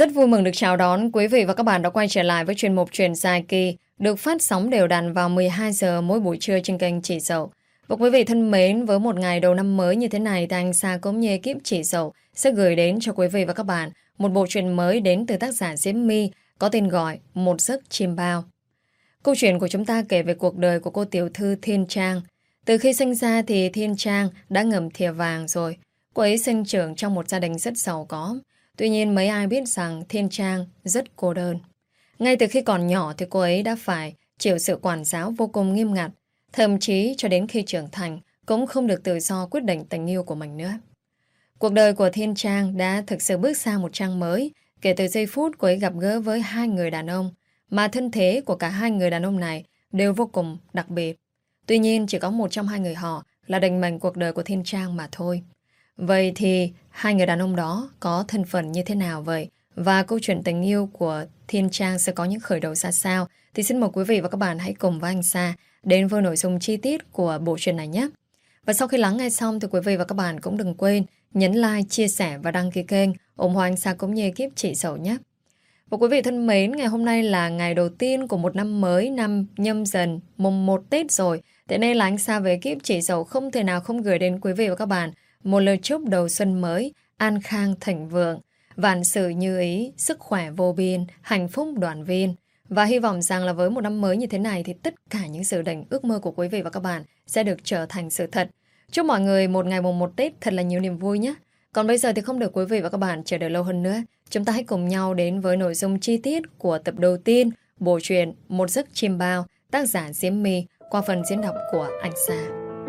Rất vui mừng được chào đón quý vị và các bạn đã quay trở lại với chuyên mục Chuyện dài kỳ được phát sóng đều đặn vào 12 giờ mỗi buổi trưa trên kênh Chị Dậu. Và quý vị thân mến, với một ngày đầu năm mới như thế này thì anh Sa cũng như ekip Chị Dậu sẽ gửi đến cho quý vị và các bạn một bộ truyện mới đến từ tác giả Diễm My có tên gọi Một Giấc Chim Bao. Câu chuyện của chúng ta kể về cuộc đời của cô tiểu thư Thiên Trang. Từ khi sinh ra thì Thiên Trang đã ngậm thìa vàng rồi. Cô ấy sinh trưởng trong một gia đình rất giàu có. Tuy nhiên mấy ai biết rằng Thiên Trang rất cô đơn. Ngay từ khi còn nhỏ thì cô ấy đã phải chịu sự quản giáo vô cùng nghiêm ngặt. Thậm chí cho đến khi trưởng thành cũng không được tự do quyết định tình yêu của mình nữa. Cuộc đời của Thiên Trang đã thực sự bước sang một trang mới kể từ giây phút cô ấy gặp gỡ với hai người đàn ông mà thân thế của cả hai người đàn ông này đều vô cùng đặc biệt. Tuy nhiên chỉ có một trong hai người họ là định mệnh cuộc đời của Thiên Trang mà thôi. Vậy thì hai người đàn ông đó có thân phận như thế nào vậy? Và câu chuyện tình yêu của Thiên Trang sẽ có những khởi đầu ra sao? Thì xin mời quý vị và các bạn hãy cùng với anh Sa đến với nội dung chi tiết của bộ truyện này nhé. Và sau khi lắng nghe xong thì quý vị và các bạn cũng đừng quên nhấn like, chia sẻ và đăng ký kênh ủng hộ anh Sa cũng như ekip Chị Dậu nhé. Và quý vị thân mến, ngày hôm nay là ngày đầu tiên của một năm mới, năm Nhâm Dần, mùng 1 Tết rồi. Thế nên là anh Sa về ekip Chị Dậu không thể nào không gửi đến quý vị và các bạn một lời chúc đầu xuân mới, an khang thịnh vượng, vạn sự như ý, sức khỏe vô biên, hạnh phúc đoàn viên. Và hy vọng rằng là với một năm mới như thế này thì tất cả những dự định ước mơ của quý vị và các bạn sẽ được trở thành sự thật. Chúc mọi người một ngày mùng 1 Tết thật là nhiều niềm vui nhé. Còn bây giờ thì không được quý vị và các bạn chờ đợi lâu hơn nữa. Chúng ta hãy cùng nhau đến với nội dung chi tiết của tập đầu tiên bộ truyện Một Giấc Chim Bao, tác giả Diễm My qua phần diễn đọc của anh Sa.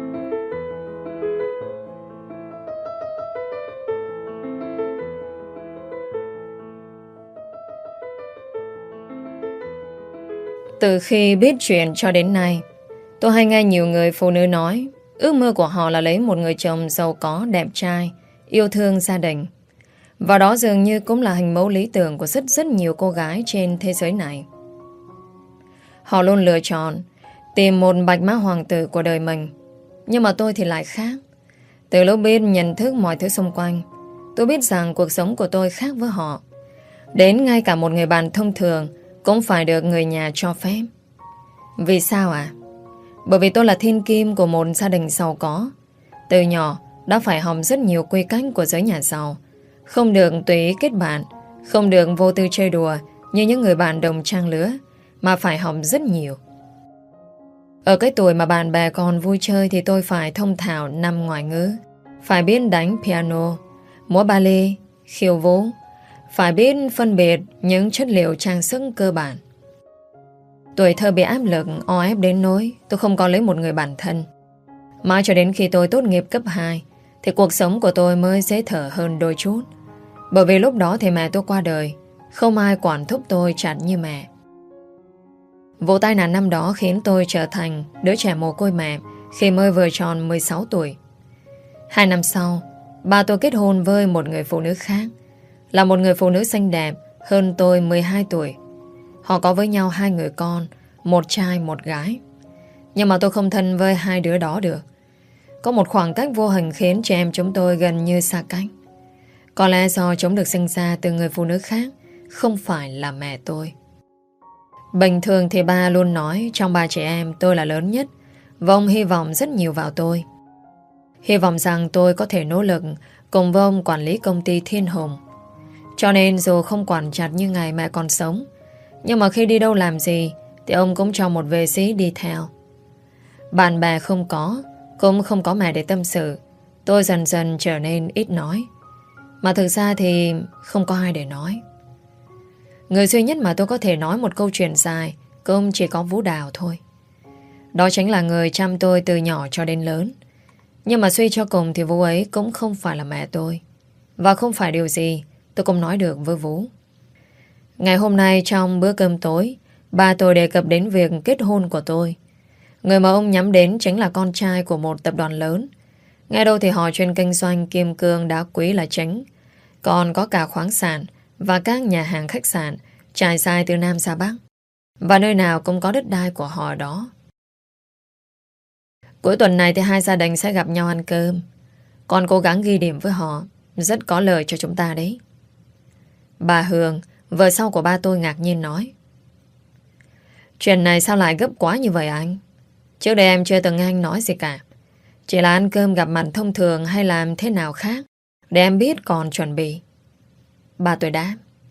Từ khi biết chuyện cho đến nay, tôi hay nghe nhiều người phụ nữ nói ước mơ của họ là lấy một người chồng giàu có, đẹp trai, yêu thương gia đình. Và đó dường như cũng là hình mẫu lý tưởng của rất nhiều cô gái trên thế giới này. Họ luôn lựa chọn tìm một bạch mã hoàng tử của đời mình. Nhưng mà tôi thì lại khác. Từ lúc biết nhận thức mọi thứ xung quanh, tôi biết rằng cuộc sống của tôi khác với họ. Đến ngay cả một người bạn thông thường cũng phải được người nhà cho phép. Vì sao ạ? Bởi vì tôi là thiên kim của một gia đình giàu có. Từ nhỏ đã phải học rất nhiều quy cách của giới nhà giàu. Không được tùy ý kết bạn, không được vô tư chơi đùa như những người bạn đồng trang lứa, mà phải học rất nhiều. Ở cái tuổi mà bạn bè còn vui chơi thì tôi phải thông thạo 5 ngoại ngữ, phải biết đánh piano, múa ballet, khiêu vũ, phải biết phân biệt những chất liệu trang sức cơ bản. Tuổi thơ bị áp lực, o ép đến nỗi tôi không có lấy một người bạn thân. Mãi cho đến khi tôi tốt nghiệp cấp 2 thì cuộc sống của tôi mới dễ thở hơn đôi chút. Bởi vì lúc đó thì mẹ tôi qua đời, không ai quản thúc tôi chặt như mẹ. Vụ tai nạn năm đó khiến tôi trở thành đứa trẻ mồ côi mẹ khi mới vừa tròn 16 tuổi. 2 năm sau, ba tôi kết hôn với một người phụ nữ khác, là một người phụ nữ xinh đẹp hơn tôi 12 tuổi. Họ có với nhau 2 người con, một trai một gái. Nhưng mà tôi không thân với hai đứa đó được. Có một khoảng cách vô hình khiến chị em chúng tôi gần như xa cách. Có lẽ do chúng được sinh ra từ người phụ nữ khác, không phải là mẹ tôi. Bình thường thì ba luôn nói trong ba chị em tôi là lớn nhất, và ông hy vọng rất nhiều vào tôi. Hy vọng rằng tôi có thể nỗ lực cùng với ông quản lý công ty Thiên Hùng. Cho nên dù không quản chặt như ngày mẹ còn sống, nhưng mà khi đi đâu làm gì thì ông cũng cho một vệ sĩ đi theo. Bạn bè không có, cũng không có mẹ để tâm sự. Tôi dần dần trở nên ít nói. Mà thực ra thì không có ai để nói. Người duy nhất mà tôi có thể nói một câu chuyện dài cũng chỉ có Vũ Đào thôi. Đó chính là người chăm tôi từ nhỏ cho đến lớn. Nhưng mà suy cho cùng thì Vũ ấy cũng không phải là mẹ tôi. Và không phải điều gì tôi cũng nói được với Vũ. Ngày hôm nay trong bữa cơm tối, ba tôi đề cập đến việc kết hôn của tôi. Người mà ông nhắm đến chính là con trai của một tập đoàn lớn. Nghe đâu thì họ chuyên kinh doanh kim cương đá quý là chính. Còn có cả khoáng sản và các nhà hàng khách sạn trải dài từ Nam ra Bắc. Và nơi nào cũng có đất đai của họ đó. Cuối tuần này thì hai gia đình sẽ gặp nhau ăn cơm. Con cố gắng ghi điểm với họ, rất có lợi cho chúng ta đấy. Bà Hương, vợ sau của ba tôi ngạc nhiên nói. Chuyện này sao lại gấp quá như vậy anh? Trước đây em chưa từng nghe anh nói gì cả. Chỉ là ăn cơm gặp mặt thông thường hay làm thế nào khác để em biết còn chuẩn bị. Ba tôi đáp.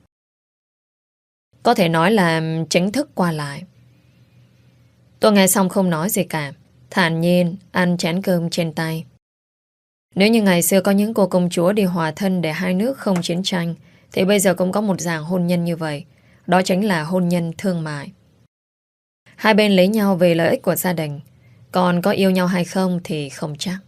Có thể nói là chính thức qua lại. Tôi nghe xong không nói gì cả, thản nhiên ăn chén cơm trên tay. Nếu như ngày xưa có những cô công chúa đi hòa thân để hai nước không chiến tranh, thì bây giờ cũng có một dạng hôn nhân như vậy. Đó chính là hôn nhân thương mại. Hai bên lấy nhau vì lợi ích của gia đình, còn có yêu nhau hay không thì không chắc.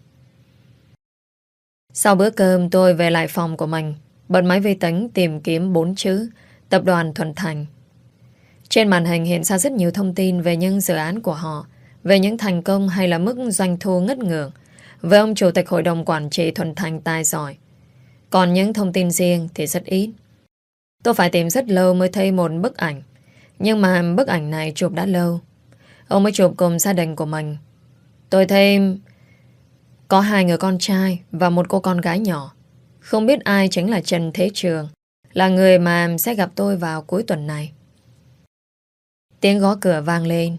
Sau bữa cơm tôi về lại phòng của mình, bật máy vi tính tìm kiếm 4 chữ Tập đoàn Thuận Thành. Trên màn hình hiện ra rất nhiều thông tin về những dự án của họ, về những thành công hay là mức doanh thu ngất ngưỡng, về ông chủ tịch hội đồng quản trị Thuận Thành tài giỏi. Còn những thông tin riêng thì rất ít. Tôi phải tìm rất lâu mới thấy một bức ảnh, nhưng mà bức ảnh này chụp đã lâu. Ông mới chụp cùng gia đình của mình. Tôi thấy có 2 người con trai và một cô con gái nhỏ. Không biết ai chính là Trần Thế Trường, là người mà sẽ gặp tôi vào cuối tuần này. Tiếng gõ cửa vang lên.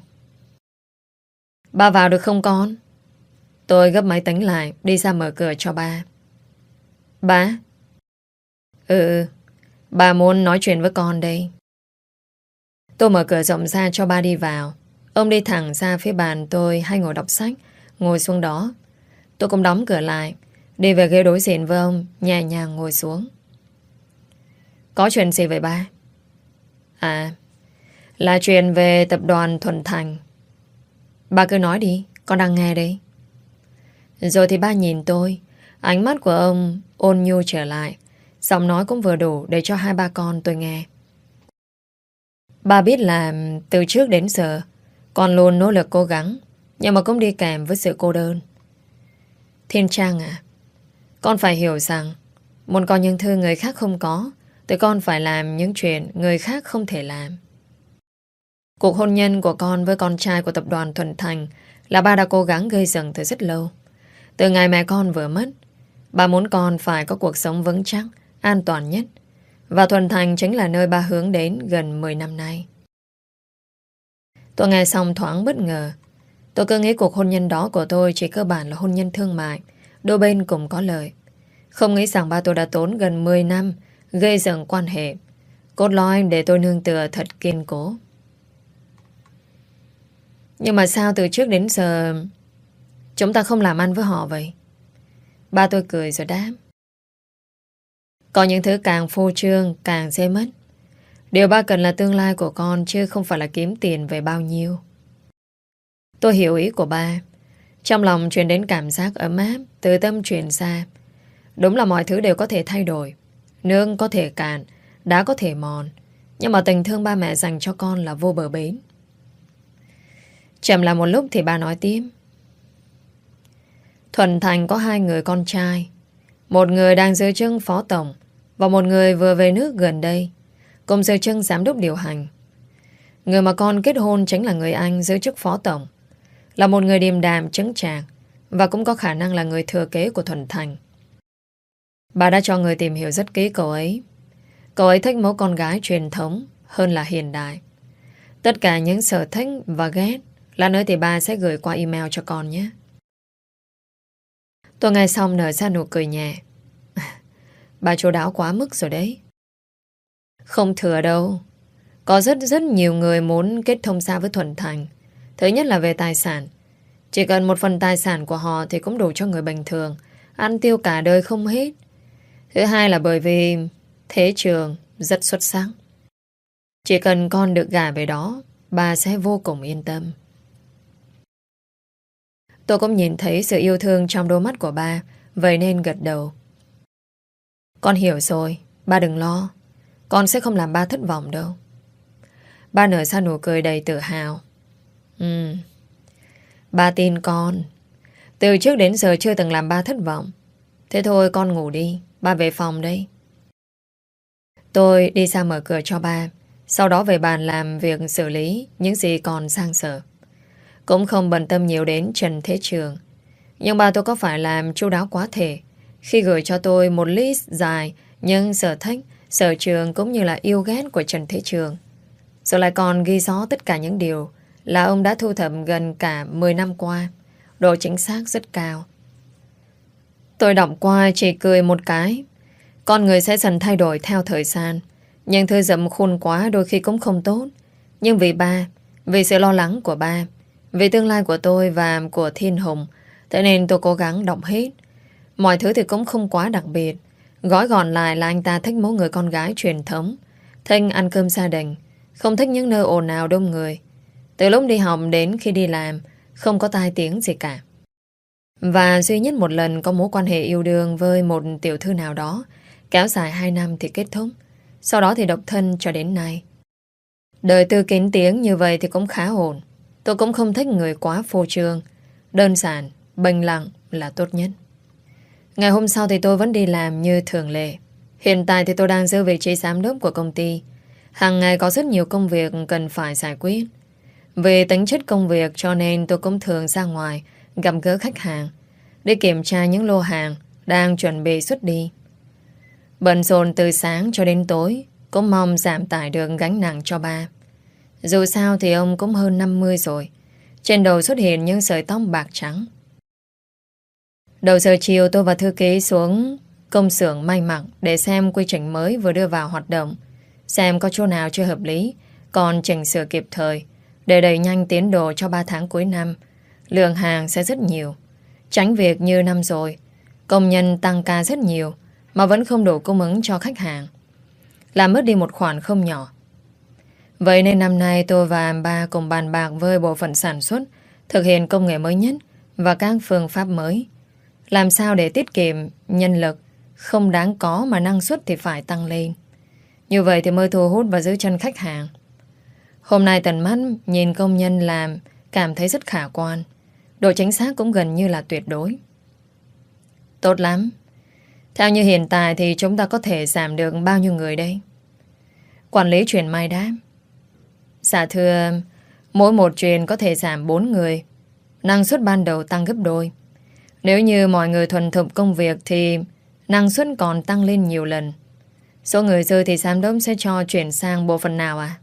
Ba vào được không con? Tôi gấp máy tính lại, đi ra mở cửa cho ba. Ba? Ừ, ba muốn nói chuyện với con đây. Tôi mở cửa rộng ra cho ba đi vào. Ông đi thẳng ra phía bàn tôi hay ngồi đọc sách, ngồi xuống đó. Tôi cũng đóng cửa lại, đi về ghế đối diện với ông, nhẹ nhàng ngồi xuống. Có chuyện gì vậy ba? À, là chuyện về tập đoàn Thuận Thành. Ba cứ nói đi, con đang nghe đây. Rồi thì ba nhìn tôi, ánh mắt của ông ôn nhu trở lại, giọng nói cũng vừa đủ để cho hai ba con tôi nghe. Ba biết là từ trước đến giờ con luôn nỗ lực cố gắng, nhưng mà cũng đi kèm với sự cô đơn. Thiên Trang à, con phải hiểu rằng muốn có những thứ người khác không có thì con phải làm những chuyện người khác không thể làm. Cuộc hôn nhân của con với con trai của tập đoàn Thuận Thành là ba đã cố gắng gây dựng từ rất lâu. Từ ngày mẹ con vừa mất, ba muốn con phải có cuộc sống vững chắc, an toàn nhất. Và Thuận Thành chính là nơi ba hướng đến gần 10 năm nay. Tôi nghe xong thoáng bất ngờ. Tôi cứ nghĩ cuộc hôn nhân đó của tôi chỉ cơ bản là hôn nhân thương mại, đôi bên cùng có lợi. Không nghĩ rằng ba tôi đã tốn gần 10 năm gây dựng quan hệ, cốt lõi để tôi nương tựa thật kiên cố. Nhưng mà sao từ trước đến giờ chúng ta không làm ăn với họ vậy? Ba tôi cười rồi đáp. Có những thứ càng phô trương càng dễ mất. Điều ba cần là tương lai của con, chứ không phải là kiếm tiền về bao nhiêu. Tôi hiểu ý của ba. Trong lòng truyền đến cảm giác ấm áp, từ tâm truyền ra. Đúng là mọi thứ đều có thể thay đổi. Nước có thể cạn, đá có thể mòn, nhưng mà tình thương ba mẹ dành cho con là vô bờ bến. Chậm lại một lúc thì ba nói tiếp. Thuận Thành có 2 người con trai. Một người đang giữ chức phó tổng, và một người vừa về nước gần đây, cùng giữ chức giám đốc điều hành. Người mà con kết hôn chính là người anh giữ chức phó tổng, là một người điềm đạm chững chạc, và cũng có khả năng là người thừa kế của Thuận Thành. Bà đã cho người tìm hiểu rất kỹ cậu ấy. Cậu ấy thích mẫu con gái truyền thống hơn là hiện đại. Tất cả những sở thích và ghét là nơi thì bà sẽ gửi qua email cho con nhé. Tôi nghe xong nở ra nụ cười nhẹ. Bà chu đáo quá mức rồi đấy. Không thừa đâu. Có rất nhiều người muốn kết thông gia với Thuận Thành. Thứ nhất là về tài sản. Chỉ cần một phần tài sản của họ thì cũng đủ cho người bình thường ăn tiêu cả đời không hết. Thứ hai là bởi vì Thế Trường rất xuất sắc. Chỉ cần con được gả về đó, bà sẽ vô cùng yên tâm. Tôi cũng nhìn thấy sự yêu thương trong đôi mắt của ba, vậy nên gật đầu. Con hiểu rồi, ba đừng lo. Con sẽ không làm ba thất vọng đâu. Ba nở ra nụ cười đầy tự hào. Ba tin con. Từ trước đến giờ chưa từng làm ba thất vọng. Thế thôi con ngủ đi, ba về phòng đây. Tôi đi ra mở cửa cho ba, sau đó về bàn làm việc xử lý những gì còn dang dở. Cũng không bận tâm nhiều đến Trần Thế Trường. Nhưng ba tôi có phải làm chu đáo quá thể khi gửi cho tôi một list dài nhưng sở thích sở trường cũng như là yêu ghét của Trần Thế Trường. Rồi lại còn ghi rõ tất cả những điều là ông đã thu thập gần cả 10 năm qua. Độ chính xác rất cao. Tôi đọc qua chỉ cười một cái. Con người sẽ dần thay đổi theo thời gian. Nhưng thư dậm khuôn quá đôi khi cũng không tốt. Nhưng vì ba, vì sự lo lắng của ba, vì tương lai của tôi và của Thiên Hùng, thế nên tôi cố gắng đọc hết. Mọi thứ thì cũng không quá đặc biệt. Gói gọn lại là anh ta thích mẫu người con gái truyền thống, thích ăn cơm gia đình, không thích những nơi ồn ào đông người. Từ lúc đi học đến khi đi làm, không có tai tiếng gì cả. Và duy nhất một lần có mối quan hệ yêu đương với một tiểu thư nào đó, kéo dài 2 năm thì kết thúc. Sau đó thì độc thân cho đến nay. Đời tư kín tiếng như vậy thì cũng khá ổn. Tôi cũng không thích người quá phô trương. Đơn giản, bình lặng là tốt nhất. Ngày hôm sau thì tôi vẫn đi làm như thường lệ. Hiện tại thì tôi đang giữ vị trí giám đốc của công ty. Hàng ngày có rất nhiều công việc cần phải giải quyết. Về tính chất công việc cho nên tôi cũng thường ra ngoài gặp gỡ khách hàng để kiểm tra những lô hàng đang chuẩn bị xuất đi. Bận rộn từ sáng cho đến tối, cũng mong giảm tải được gánh nặng cho ba. Dù sao thì ông cũng hơn 50 rồi. Trên đầu xuất hiện những sợi tóc bạc trắng. Đầu giờ chiều tôi và thư ký xuống công xưởng may mặc để xem quy trình mới vừa đưa vào hoạt động, xem có chỗ nào chưa hợp lý, còn chỉnh sửa kịp thời để đẩy nhanh tiến độ cho 3 tháng cuối năm. Lượng hàng sẽ rất nhiều. Tránh việc như năm rồi, công nhân tăng ca rất nhiều mà vẫn không đủ cung ứng cho khách hàng, làm mất đi một khoản không nhỏ. Vậy nên năm nay tôi và ba cùng bàn bạc với bộ phận sản xuất thực hiện công nghệ mới nhất và các phương pháp mới. Làm sao để tiết kiệm nhân lực không đáng có mà năng suất thì phải tăng lên. Như vậy thì mới thu hút và giữ chân khách hàng. Hôm nay tận mắt nhìn công nhân làm cảm thấy rất khả quan. Độ chính xác cũng gần như là tuyệt đối. Tốt lắm. Theo như hiện tại thì chúng ta có thể giảm được bao nhiêu người đây? Quản lý chuyền may đáp. Dạ thưa, mỗi một chuyền có thể giảm 4 người. Năng suất ban đầu tăng gấp đôi. Nếu như mọi người thuần thục công việc thì năng suất còn tăng lên nhiều lần. Số người dư thì giám đốc sẽ cho chuyển sang bộ phận nào à?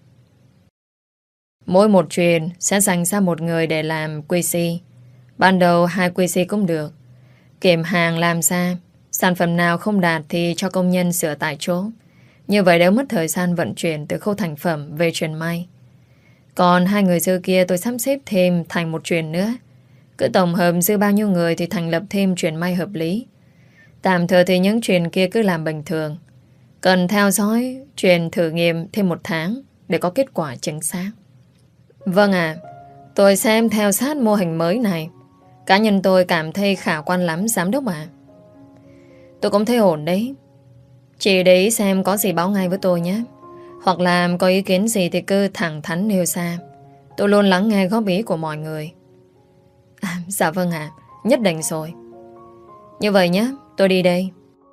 Mỗi một chuyền sẽ dành ra một người để làm QC. Ban đầu 2 QC cũng được. Kiểm hàng làm ra, sản phẩm nào không đạt thì cho công nhân sửa tại chỗ. Như vậy đỡ mất thời gian vận chuyển từ khâu thành phẩm về chuyền may. Còn 2 người dư kia tôi sắp xếp thêm thành một chuyền nữa. Cứ tổng hợp dư bao nhiêu người thì thành lập thêm chuyền may hợp lý. Tạm thời thì những chuyền kia cứ làm bình thường. Cần theo dõi chuyền thử nghiệm thêm 1 tháng để có kết quả chính xác. Vâng ạ, tôi xem theo sát mô hình mới này. Cá nhân tôi cảm thấy khả quan lắm giám đốc ạ. Tôi cũng thấy ổn đấy. Chị đấy xem có gì báo ngay với tôi nhé. Hoặc là có ý kiến gì thì cứ thẳng thắn nêu ra. Tôi luôn lắng nghe góp ý của mọi người. Dạ vâng ạ, nhất định rồi. Như vậy nhé, tôi đi đây.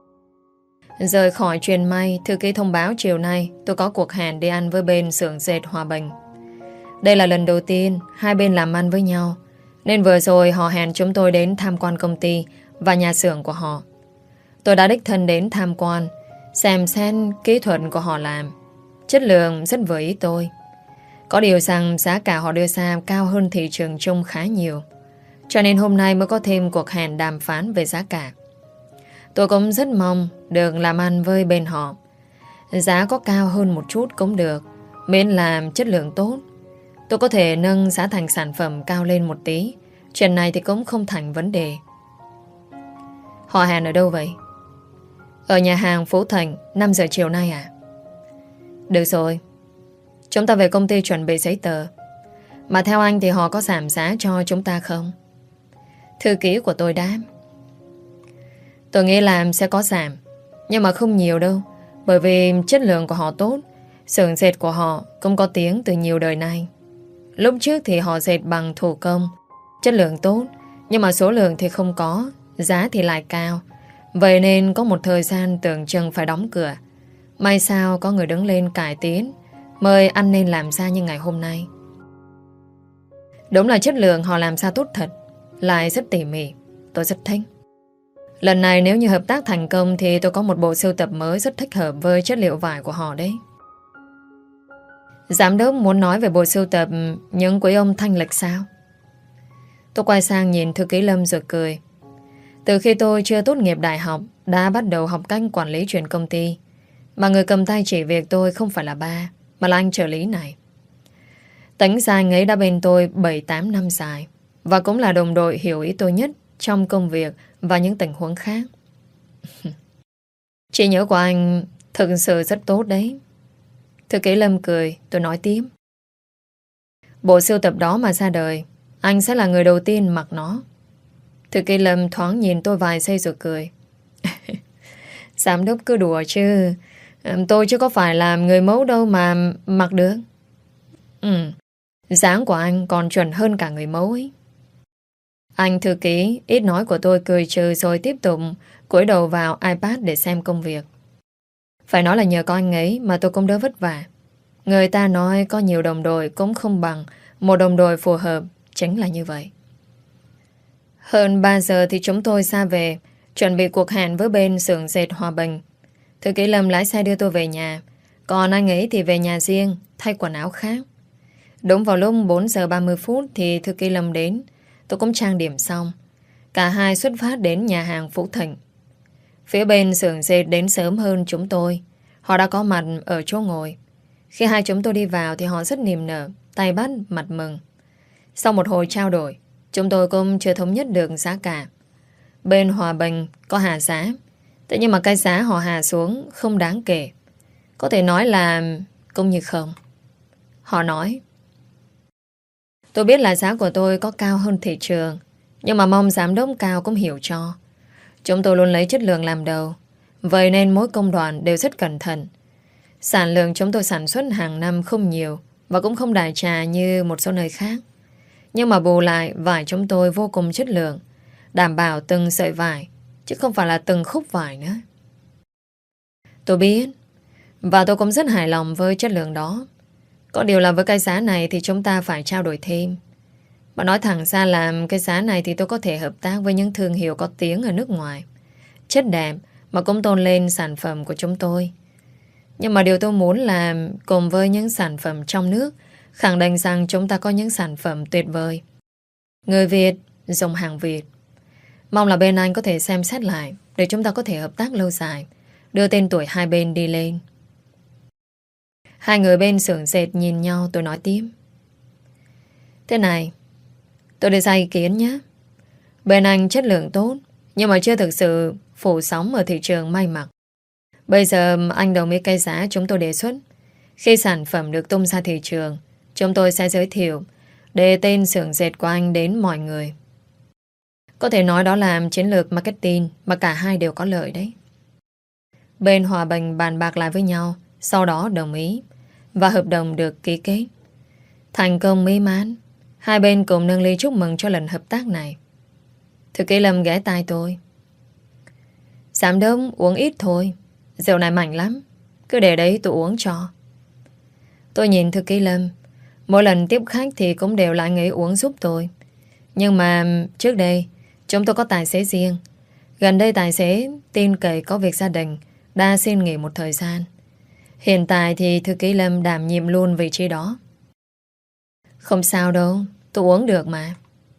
Rời khỏi chuyền may, thư ký thông báo chiều nay tôi có cuộc hẹn đi ăn với bên xưởng dệt Hòa Bình. Đây là lần đầu tiên hai bên làm ăn với nhau, nên vừa rồi họ hẹn chúng tôi đến tham quan công ty và nhà xưởng của họ. Tôi đã đích thân đến tham quan, xem xét kỹ thuật của họ làm. Chất lượng rất vừa ý tôi. Có điều rằng giá cả họ đưa ra cao hơn thị trường chung khá nhiều. Cho nên hôm nay mới có thêm cuộc hẹn đàm phán về giá cả. Tôi cũng rất mong được làm ăn với bên họ. Giá có cao hơn một chút cũng được, miễn làm chất lượng tốt. Tôi có thể nâng giá thành sản phẩm cao lên một tí. Chuyện này thì cũng không thành vấn đề. Họ hẹn ở đâu vậy? Ở nhà hàng Phú Thành 5 giờ chiều nay à? Được rồi, chúng ta về công ty chuẩn bị giấy tờ. Mà theo anh thì họ có giảm giá cho chúng ta không? Thư ký của tôi đáp. Tôi nghĩ làm sẽ có giảm, nhưng mà không nhiều đâu. Bởi vì chất lượng của họ tốt. Xưởng dệt của họ cũng có tiếng từ nhiều đời nay. Lúc trước thì họ dệt bằng thủ công, chất lượng tốt, nhưng mà số lượng thì không có, giá thì lại cao. Vậy nên có một thời gian tưởng chừng phải đóng cửa. May sao có người đứng lên cải tiến, mời ăn nên làm ra như ngày hôm nay. Đúng là chất lượng họ làm ra tốt thật, lại rất tỉ mỉ. Tôi rất thích. Lần này nếu như hợp tác thành công thì tôi có một bộ sưu tập mới rất thích hợp với chất liệu vải của họ đấy. Giám đốc muốn nói về bộ sưu tập những quý ông thanh lịch sao? Tôi quay sang nhìn thư ký Lâm rồi cười. Từ khi tôi chưa tốt nghiệp đại học đã bắt đầu học cách quản lý chuyện công ty. Mà người cầm tay chỉ việc tôi không phải là ba, mà là anh trợ lý này. Tính ra anh ấy đã bên tôi 7-8 năm dài, và cũng là đồng đội hiểu ý tôi nhất trong công việc và những tình huống khác. Trí nhớ của anh thực sự rất tốt đấy. Thư ký Lâm cười, tôi nói tiếp. Bộ sưu tập đó mà ra đời, anh sẽ là người đầu tiên mặc nó. Thư ký Lâm thoáng nhìn tôi vài giây rồi cười. Giám đốc cứ đùa chứ. Tôi chứ có phải làm người mẫu đâu mà mặc được. Dáng của anh còn chuẩn hơn cả người mẫu ấy. Anh thư ký ít nói của tôi cười trừ rồi tiếp tục cúi đầu vào iPad để xem công việc. Phải nói là nhờ có anh ấy mà tôi cũng đỡ vất vả. Người ta nói có nhiều đồng đội cũng không bằng một đồng đội phù hợp, chính là như vậy. Hơn 3 giờ thì chúng tôi ra về, chuẩn bị cuộc hẹn với bên xưởng dệt Hòa Bình. Thư ký Lâm lái xe đưa tôi về nhà, còn anh ấy thì về nhà riêng, thay quần áo khác. Đúng vào lúc 4 giờ 30 phút thì thư ký Lâm đến. Tôi cũng trang điểm xong. Cả hai xuất phát đến nhà hàng Phú Thịnh. Phía bên xưởng dệt đến sớm hơn chúng tôi. Họ đã có mặt ở chỗ ngồi. Khi hai chúng tôi đi vào thì họ rất niềm nở, tay bắt mặt mừng. Sau một hồi trao đổi, chúng tôi cũng chưa thống nhất được giá cả. Bên Hòa Bình có hạ giá, thế nhưng mà cái giá họ hạ xuống không đáng kể. Có thể nói là cũng như không. Họ nói: tôi biết là giá của tôi có cao hơn thị trường, nhưng mà mong giám đốc cao cũng hiểu cho. Chúng tôi luôn lấy chất lượng làm đầu, vậy nên mỗi công đoạn đều rất cẩn thận. Sản lượng chúng tôi sản xuất hàng năm không nhiều và cũng không đại trà như một số nơi khác. Nhưng mà bù lại vải chúng tôi vô cùng chất lượng, đảm bảo từng sợi vải, chứ không phải là từng khúc vải nữa. Tôi biết, và tôi cũng rất hài lòng với chất lượng đó. Có điều là với cái giá này thì chúng ta phải trao đổi thêm. Mà nói thẳng ra là cái giá này thì tôi có thể hợp tác với những thương hiệu có tiếng ở nước ngoài. Chất đẹp mà cũng tôn lên sản phẩm của chúng tôi. Nhưng mà điều tôi muốn là cùng với những sản phẩm trong nước, khẳng định rằng chúng ta có những sản phẩm tuyệt vời. Người Việt dùng hàng Việt. Mong là bên anh có thể xem xét lại để chúng ta có thể hợp tác lâu dài, đưa tên tuổi hai bên đi lên. Hai người bên xưởng dệt nhìn nhau, tôi nói tiếp. Thế này, tôi đưa ra ý kiến nhé. Bên anh chất lượng tốt, nhưng mà chưa thực sự phủ sóng ở thị trường may mặc. Bây giờ anh đồng ý cái giá chúng tôi đề xuất. Khi sản phẩm được tung ra thị trường, chúng tôi sẽ giới thiệu để tên xưởng dệt của anh đến mọi người. Có thể nói đó là chiến lược marketing mà cả hai đều có lợi đấy. Bên Hòa Bình bàn bạc lại với nhau, sau đó đồng ý, và hợp đồng được ký kết. Thành công mỹ mãn, hai bên cùng nâng ly chúc mừng cho lần hợp tác này. Thư ký Lâm ghé tai tôi. Giám đốc uống ít thôi, rượu này mạnh lắm, cứ để đấy tôi uống cho. Tôi nhìn thư ký Lâm. Mỗi lần tiếp khách thì cũng đều là anh ấy uống giúp tôi. Nhưng mà trước đây chúng tôi có tài xế riêng. Gần đây tài xế tin cậy có việc gia đình đã xin nghỉ một thời gian. Hiện tại thì thư ký Lâm đảm nhiệm luôn vị trí đó. Không sao đâu, tôi uống được mà.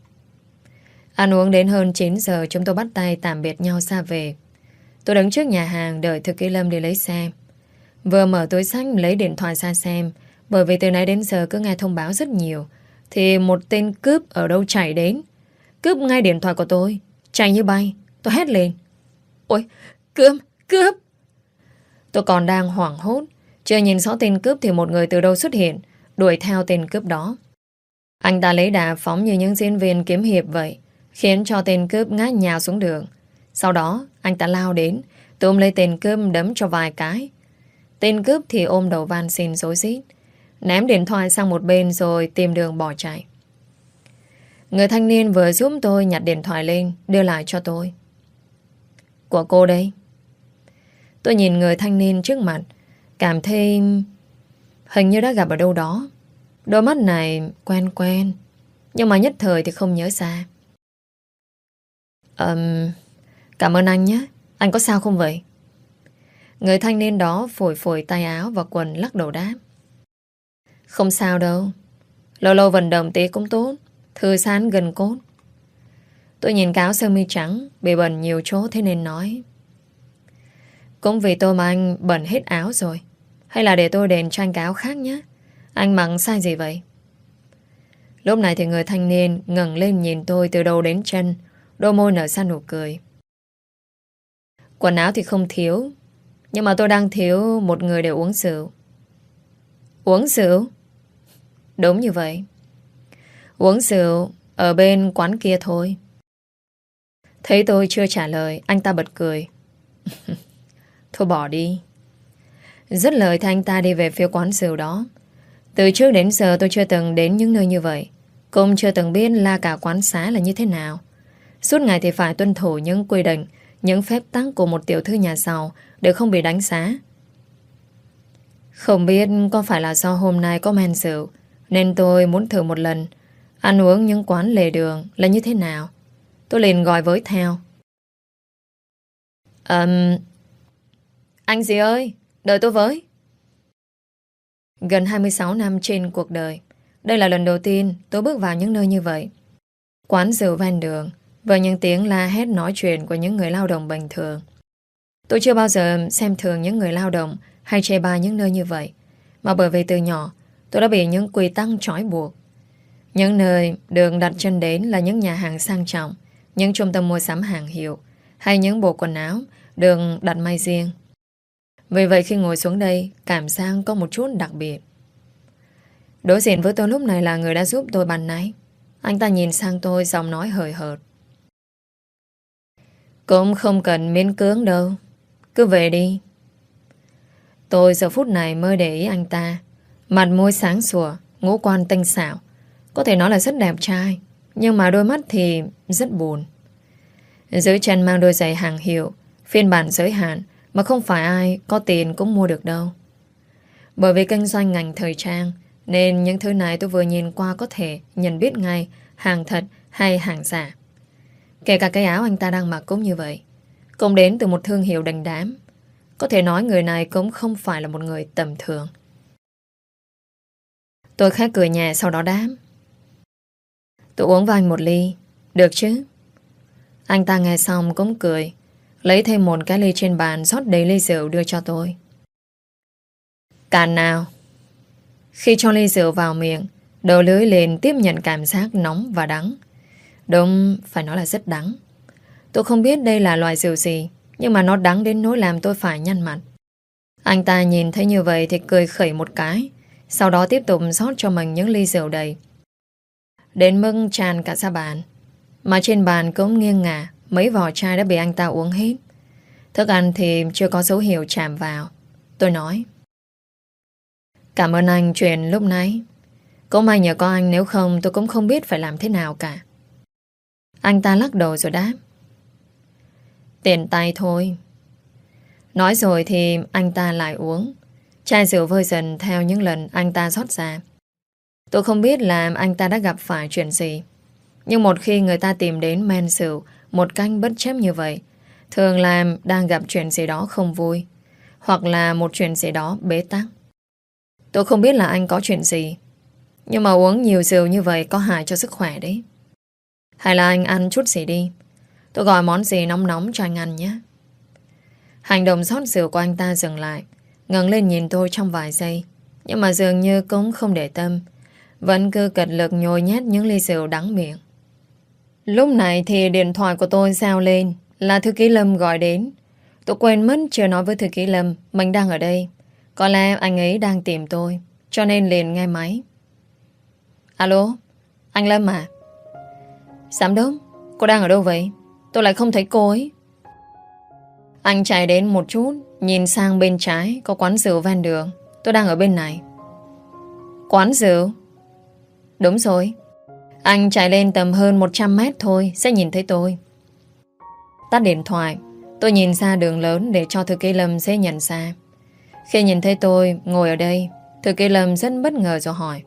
Ăn uống đến hơn 9 giờ, chúng tôi bắt tay tạm biệt nhau ra về. Tôi đứng trước nhà hàng đợi thư ký Lâm đi lấy xe. Vừa mở túi xách lấy điện thoại ra xem, bởi vì từ nãy đến giờ cứ nghe thông báo rất nhiều, thì một tên cướp ở đâu chạy đến, cướp ngay điện thoại của tôi, chạy như bay. Tôi hét lên: ôi, cướp, cướp! Tôi còn đang hoảng hốt, chưa nhìn rõ tên cướp thì một người từ đâu xuất hiện, đuổi theo tên cướp đó. Anh ta lấy đà phóng như những diễn viên kiếm hiệp vậy, khiến cho tên cướp ngã nhào xuống đường. Sau đó anh ta lao đến, túm lấy tên cướp đấm cho vài cái. Tên cướp thì ôm đầu van xin rối rít, ném điện thoại sang một bên rồi tìm đường bỏ chạy. Người thanh niên vừa giúp tôi nhặt điện thoại lên, đưa lại cho tôi. Của cô đây. Tôi nhìn người thanh niên trước mặt, cảm thấy hình như đã gặp ở đâu đó. Đôi mắt này quen quen, nhưng mà nhất thời thì không nhớ ra. Cảm ơn anh nhé. Anh có sao không vậy? Người thanh niên đó phủi phủi tay áo và quần lắc đầu đáp. Không sao đâu. Lâu lâu vận động tí cũng tốt. Thư giãn gần cốt. Tôi nhìn cái áo sơ mi trắng bị bẩn nhiều chỗ thế nên nói. Cũng vì tôi mà anh bẩn hết áo rồi. Hay là để tôi đền cho anh cái áo khác nhé. Anh mặc sai gì vậy? Lúc này thì người thanh niên ngẩng lên nhìn tôi từ đầu đến chân, đôi môi nở ra nụ cười. Quần áo thì không thiếu, nhưng mà tôi đang thiếu một người để uống rượu. Uống rượu? Đúng như vậy. Uống rượu ở bên quán kia thôi. Thấy tôi chưa trả lời, anh ta bật cười. Thôi bỏ đi. Dứt lời thì anh ta đi về phía quán rượu đó. Từ trước đến giờ tôi chưa từng đến những nơi như vậy, cũng chưa từng biết la cả quán xá là như thế nào. Suốt ngày thì phải tuân thủ những quy định, những phép tắc của một tiểu thư nhà giàu để không bị đánh giá. Không biết có phải là do hôm nay có men rượu nên tôi muốn thử một lần ăn uống những quán lề đường là như thế nào. Tôi liền gọi với theo. Anh gì ơi, đợi tôi với. Gần 26 năm trên cuộc đời, đây là lần đầu tiên tôi bước vào những nơi như vậy. Quán rượu ven đường với những tiếng la hét nói chuyện của những người lao động bình thường. Tôi chưa bao giờ xem thường những người lao động hay chê bai những nơi như vậy, mà bởi vì từ nhỏ tôi đã bị những quy tắc trói buộc. Những nơi được đặt chân đến là những nhà hàng sang trọng, những trung tâm mua sắm hàng hiệu, hay những bộ quần áo được đặt may riêng. Vì vậy khi ngồi xuống đây, cảm giác có một chút đặc biệt. Đối diện với tôi lúc này là người đã giúp tôi ban nãy. Anh ta nhìn sang tôi, giọng nói hời hợt. Cũng không cần miễn cưỡng đâu, cứ về đi. Tôi giờ phút này mới để ý anh ta. Mặt môi sáng sủa, ngũ quan tinh xảo, có thể nói là rất đẹp trai, nhưng mà đôi mắt thì rất buồn. Dưới chân mang đôi giày hàng hiệu, phiên bản giới hạn, mà không phải ai có tiền cũng mua được đâu. Bởi vì kinh doanh ngành thời trang nên những thứ này tôi vừa nhìn qua có thể nhận biết ngay hàng thật hay hàng giả. Kể cả cái áo anh ta đang mặc cũng như vậy, cũng đến từ một thương hiệu đình đám. Có thể nói người này cũng không phải là một người tầm thường. Tôi khẽ cười nhẹ sau đó đáp. Tôi uống với anh một ly, được chứ? Anh ta nghe xong cũng cười, lấy thêm một cái ly trên bàn, rót đầy ly rượu đưa cho tôi. Cạn nào. Khi cho ly rượu vào miệng, đầu lưỡi liền tiếp nhận cảm giác nóng và đắng. Đúng, phải nói là rất đắng. Tôi không biết đây là loại rượu gì, nhưng mà nó đắng đến nỗi làm tôi phải nhăn mặt. Anh ta nhìn thấy như vậy thì cười khẩy một cái, sau đó tiếp tục rót cho mình những ly rượu đầy, đến mức tràn cả ra bàn. Mà trên bàn cũng nghiêng ngả, mấy vỏ chai đã bị anh ta uống hết. Thức ăn thì chưa có dấu hiệu chạm vào. Tôi nói. Cảm ơn anh chuyện lúc nãy. Cũng may nhờ có anh, nếu không tôi cũng không biết phải làm thế nào cả. Anh ta lắc đầu rồi đáp. Tiện tay thôi. Nói rồi thì anh ta lại uống. Chai rượu vơi dần theo những lần anh ta rót ra. Tôi không biết là anh ta đã gặp phải chuyện gì, nhưng một khi người ta tìm đến men rượu một cách bất chấp như vậy, thường là đang gặp chuyện gì đó không vui, hoặc là một chuyện gì đó bế tắc. Tôi không biết là anh có chuyện gì, nhưng mà uống nhiều rượu như vậy có hại cho sức khỏe đấy. Hay là anh ăn chút gì đi, tôi gọi món gì nóng nóng cho anh ăn nhé. Hành động rót rượu của anh ta dừng lại, ngẩng lên nhìn tôi trong vài giây, nhưng mà dường như cũng không để tâm, vẫn cứ cật lực nhồi nhét những ly rượu đắng miệng. Lúc này thì điện thoại của tôi reo lên, là thư ký Lâm gọi đến. Tôi quên mất chưa nói với thư ký Lâm mình đang ở đây. Có lẽ anh ấy đang tìm tôi, cho nên liền nghe máy. Alo, anh Lâm à? Giám đốc, cô đang ở đâu vậy? Tôi lại không thấy cô ấy. Anh chạy đến một chút, nhìn sang bên trái có quán rượu ven đường. Tôi đang ở bên này. Quán rượu? Đúng rồi. Anh chạy lên tầm hơn 100 mét thôi sẽ nhìn thấy tôi. Tắt điện thoại, tôi nhìn ra đường lớn để cho thư ký Lâm dễ nhận ra. Khi nhìn thấy tôi ngồi ở đây, thư ký Lâm rất bất ngờ rồi hỏi.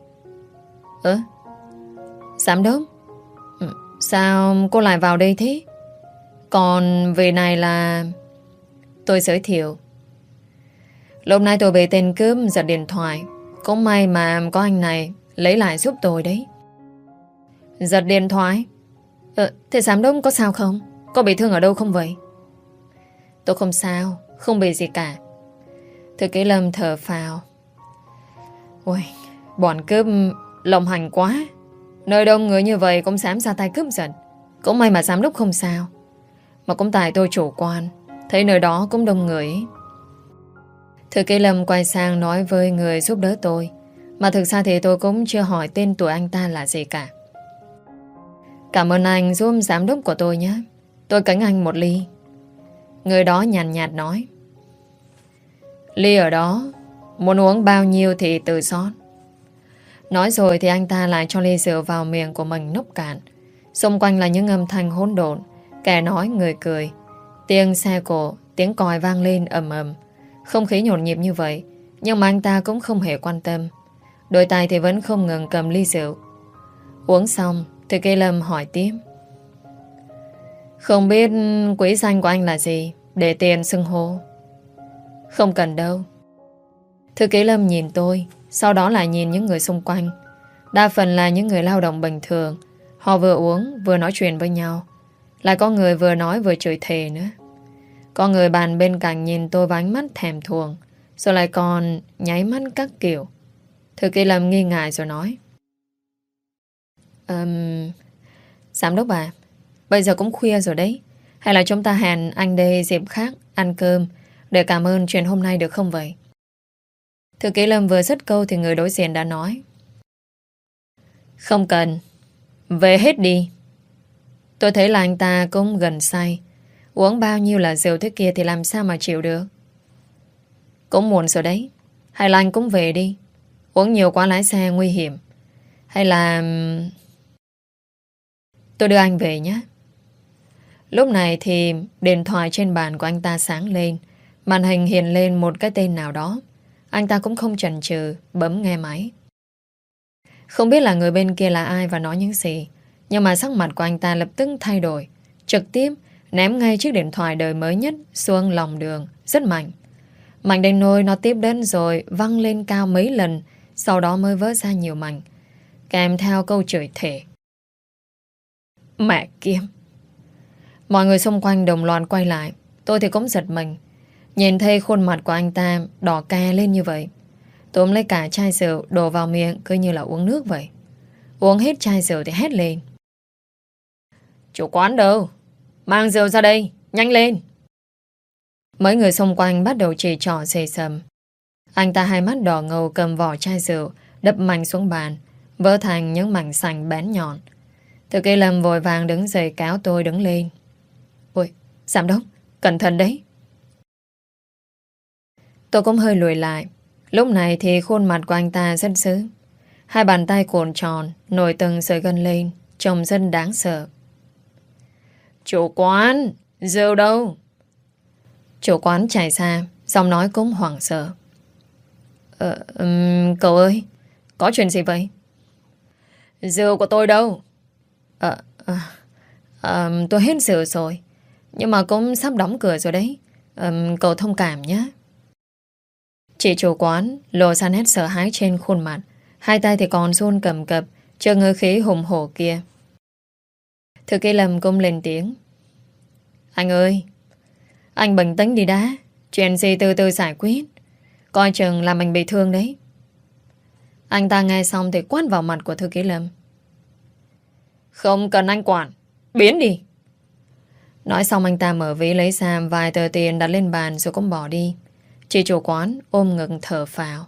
Giám đốc, sao cô lại vào đây thế? Còn vị này là... Tôi giới thiệu. Lúc nay tôi bị tên cướp giật điện thoại. Cũng may mà có anh này lấy lại giúp tôi đấy. Giật điện thoại? Thế giám đốc có sao không? Có bị thương ở đâu không vậy? Tôi không sao, không bị gì cả. Thư ký Lâm thở phào. Ôi, bọn cướp lộng hành quá. Nơi đông người như vậy cũng dám ra tay cướp giật. Cũng may mà giám đốc không sao. Mà cũng tại tôi chủ quan, thấy nơi đó cũng đông người ấy. Thư ký Lâm quay sang nói với người giúp đỡ tôi. Mà thực ra thì tôi cũng chưa hỏi tên tuổi anh ta là gì cả. Cảm ơn anh giúp giám đốc của tôi nhé. Tôi kính anh một ly. Người đó nhàn nhạt nói. Ly ở đó, muốn uống bao nhiêu thì tự xót. Nói rồi thì anh ta lại cho ly rượu vào miệng của mình nốc cạn. Xung quanh là những âm thanh hỗn độn. Kẻ nói người cười. Tiếng xe cộ, tiếng còi vang lên ầm ầm. Không khí nhộn nhịp như vậy, nhưng mà anh ta cũng không hề quan tâm. Đôi tay thì vẫn không ngừng cầm ly rượu. Uống xong, Thư ký Lâm hỏi tiếp. Không biết quý danh của anh là gì, để tiền xưng hô? Không cần đâu. Thư ký Lâm nhìn tôi, sau đó lại nhìn những người xung quanh. Đa phần là những người lao động bình thường. Họ vừa uống vừa nói chuyện với nhau. Lại có người vừa nói vừa chửi thề nữa. Có người bàn bên cạnh nhìn tôi với ánh mắt thèm thuồng, rồi lại còn nháy mắt các kiểu. Thư ký Lâm nghi ngại rồi nói. Giám đốc à, bây giờ cũng khuya rồi đấy. Hay là chúng ta hẹn anh đây dịp khác ăn cơm để cảm ơn chuyện hôm nay được không vậy? Thư ký Lâm vừa dứt câu thì người đối diện đã nói. Không cần, về hết đi. Tôi thấy là anh ta cũng gần say. Uống bao nhiêu là rượu thế kia thì làm sao mà chịu được. Cũng muộn rồi đấy. Hay là anh cũng về đi. Uống nhiều quá lái xe nguy hiểm. Hay là... Tôi đưa anh về nhé. Lúc này thì điện thoại trên bàn của anh ta sáng lên. Màn hình hiện lên một cái tên nào đó. Anh ta cũng không chần chừ bấm nghe máy. Không biết là người bên kia là ai và nói những gì, nhưng mà sắc mặt của anh ta lập tức thay đổi. Trực tiếp ném ngay chiếc điện thoại đời mới nhất xuống lòng đường rất mạnh. Mảnh đến nôi nó tiếp đến rồi văng lên cao mấy lần, sau đó mới vỡ ra nhiều mảnh, kèm theo câu chửi thề. Mẹ kiếp. Mọi người xung quanh đồng loạt quay lại. Tôi thì cũng giật mình. Nhìn thấy khuôn mặt của anh ta đỏ ke lên như vậy. Tôi lấy cả chai rượu đổ vào miệng cứ như là uống nước vậy. Uống hết chai rượu thì hét lên. Chủ quán đâu? Mang rượu ra đây, nhanh lên. Mấy người xung quanh bắt đầu chỉ trỏ xề xầm. Anh ta hai mắt đỏ ngầu cầm vỏ chai rượu đập mạnh xuống bàn, vỡ thành những mảnh sành bén nhọn. Thư ký Lâm vội vàng đứng dậy kéo tôi đứng lên. Ôi, giám đốc, cẩn thận đấy. Tôi cũng hơi lùi lại. Lúc này thì khuôn mặt của anh ta rất dữ. Hai bàn tay cuộn tròn, nổi từng sợi gân lên, trông rất đáng sợ. Chủ quán, rượu đâu? Chủ quán chạy ra, giọng nói cũng hoảng sợ. Cậu ơi, có chuyện gì vậy? Rượu của tôi đâu? Tôi hết rượu rồi, nhưng mà cũng sắp đóng cửa rồi đấy. Cậu thông cảm nhé. Chị chủ quán lộ ra nét sợ hãi trên khuôn mặt, hai tay thì còn run cầm cập trước ngữ khí hùng hổ kia. Thư ký Lâm cũng lên tiếng. Anh ơi, anh bình tĩnh đi đã. Chuyện gì từ từ giải quyết. Coi chừng làm mình bị thương đấy. Anh ta nghe xong thì quát vào mặt của thư ký Lâm. Không cần anh quản, biến đi. Nói xong anh ta mở ví lấy ra vài tờ tiền đặt lên bàn rồi cũng bỏ đi. Chị chủ quán ôm ngực thở phào.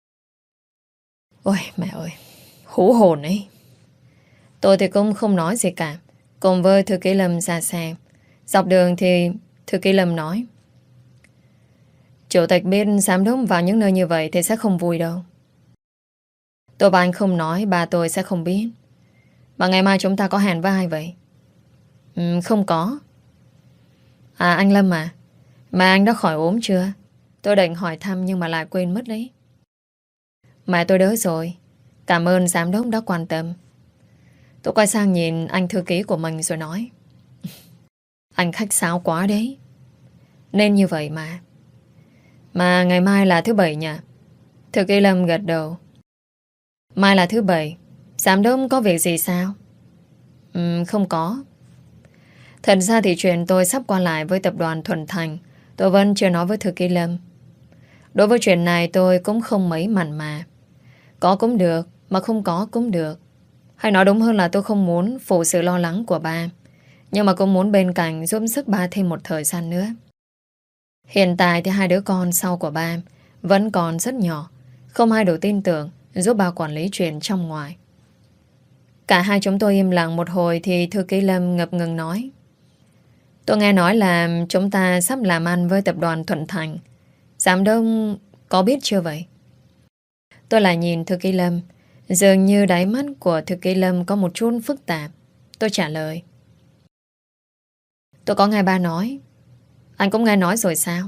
Ôi mẹ ơi, hú hồn ấy. Tôi thì cũng không nói gì cả, cùng với thư ký Lâm ra xe. Dọc đường thì thư ký Lâm nói. Chủ tịch biết giám đốc vào những nơi như vậy thì sẽ không vui đâu. Tôi và anh không nói, bà tôi sẽ không biết. Mà ngày mai chúng ta có hẹn với ai vậy? Không có. À anh Lâm à, mà anh đã khỏi ốm chưa? Tôi định hỏi thăm nhưng mà lại quên mất đấy. Mẹ tôi đỡ rồi. Cảm ơn giám đốc đã quan tâm. Tôi quay sang nhìn anh thư ký của mình rồi nói. Anh khách sáo quá đấy. Nên như vậy mà. Mà ngày mai là thứ bảy nhỉ? Thư ký Lâm gật đầu. Mai là thứ bảy. Giám đốc có việc gì sao? Không có. Thật ra thì chuyện tôi sắp qua lại với tập đoàn Thuần Thành tôi vẫn chưa nói với thư ký Lâm. Đối với chuyện này tôi cũng không mấy mặn mà. Có cũng được, mà không có cũng được. Hay nói đúng hơn là tôi không muốn phụ sự lo lắng của ba, nhưng mà cũng muốn bên cạnh giúp sức ba thêm một thời gian nữa. Hiện tại thì hai đứa con sau của ba vẫn còn rất nhỏ, không ai đủ tin tưởng giúp ba quản lý chuyện trong ngoài. Cả hai chúng tôi im lặng một hồi thì thư ký Lâm ngập ngừng nói: Tôi nghe nói là chúng ta sắp làm ăn với tập đoàn Thuận Thành. Giám đốc có biết chưa vậy? Tôi lại nhìn thư ký Lâm. Dường như đáy mắt của thư ký Lâm có một chút phức tạp. Tôi trả lời: Tôi có nghe ba nói. Anh cũng nghe nói rồi sao?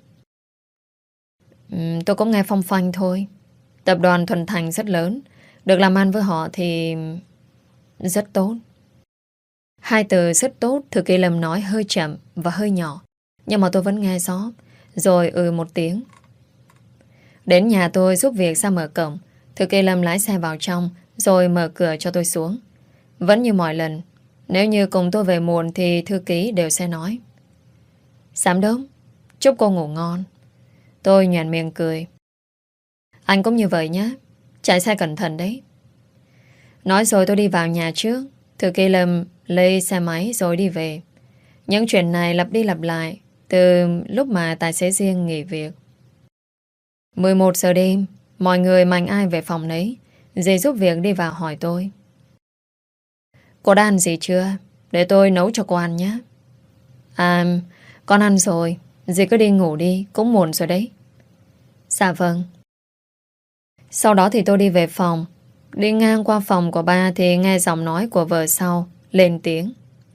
Tôi cũng nghe phong phanh thôi. Tập đoàn Thuận Thành rất lớn, được làm ăn với họ thì rất tốt. Hai từ rất tốt thư ký Lâm nói hơi chậm và hơi nhỏ, nhưng mà tôi vẫn nghe rõ. Rồi một tiếng. Đến nhà tôi giúp việc ra mở cổng. Thư ký Lâm lái xe vào trong rồi mở cửa cho tôi xuống. Vẫn như mọi lần, nếu như cùng tôi về muộn thì thư ký đều sẽ nói: Giám đốc, chúc cô ngủ ngon. Tôi nhoẻn miệng cười: Anh cũng như vậy nhé. Chạy xe cẩn thận đấy. Nói rồi tôi đi vào nhà trước. Thư ký Lâm lấy xe máy rồi đi về. Những chuyện này lặp đi lặp lại từ lúc mà tài xế riêng nghỉ việc. 11 giờ đêm, mọi người mạnh ai về phòng nấy. Dì giúp việc đi vào hỏi tôi: Cô đã ăn gì chưa? Để tôi nấu cho cô ăn nhé. À, con ăn rồi. Dì cứ đi ngủ đi, cũng muộn rồi đấy. Dạ vâng. Sau đó thì tôi đi về phòng. Đi ngang qua phòng của ba thì nghe giọng nói của vợ sau lên tiếng: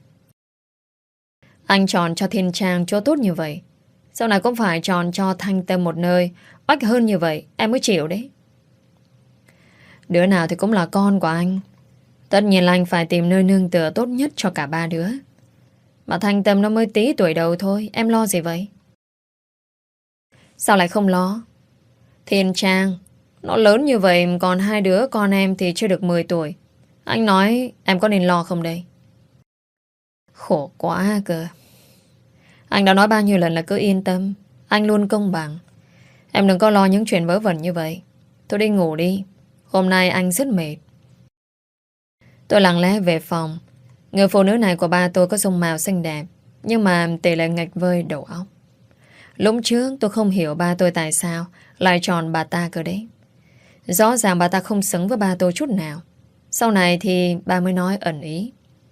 Anh chọn cho Thiên Trang chỗ tốt như vậy, sau này cũng phải chọn cho Thanh Tâm một nơi oách hơn như vậy em mới chịu đấy. Đứa nào thì cũng là con của anh. Tất nhiên là anh phải tìm nơi nương tựa tốt nhất cho cả ba đứa. Mà Thanh Tâm nó mới tí tuổi đầu thôi, em lo gì vậy? Sao lại không lo? Thiên Trang nó lớn như vậy, còn hai đứa con em thì chưa được 10 tuổi. Anh nói em có nên lo không đây? Khổ quá cơ. Anh đã nói bao nhiêu lần là cứ yên tâm, anh luôn công bằng. Em đừng có lo những chuyện vớ vẩn như vậy. Tôi đi ngủ đi, hôm nay anh rất mệt. Tôi lặng lẽ về phòng. Người phụ nữ này của ba tôi có dung mạo xinh đẹp, nhưng mà tỷ lệ nghịch vơi đầu óc. Lúc trước tôi không hiểu ba tôi tại sao lại chọn bà ta cơ đấy. Rõ ràng bà ta không xứng với ba tôi chút nào. Sau này thì bà mới nói ẩn ý: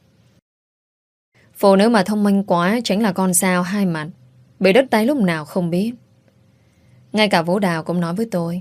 Phụ nữ mà thông minh quá chính là con sao hai mặt, bị đứt tay lúc nào không biết. Ngay cả Vũ Đào cũng nói với tôi: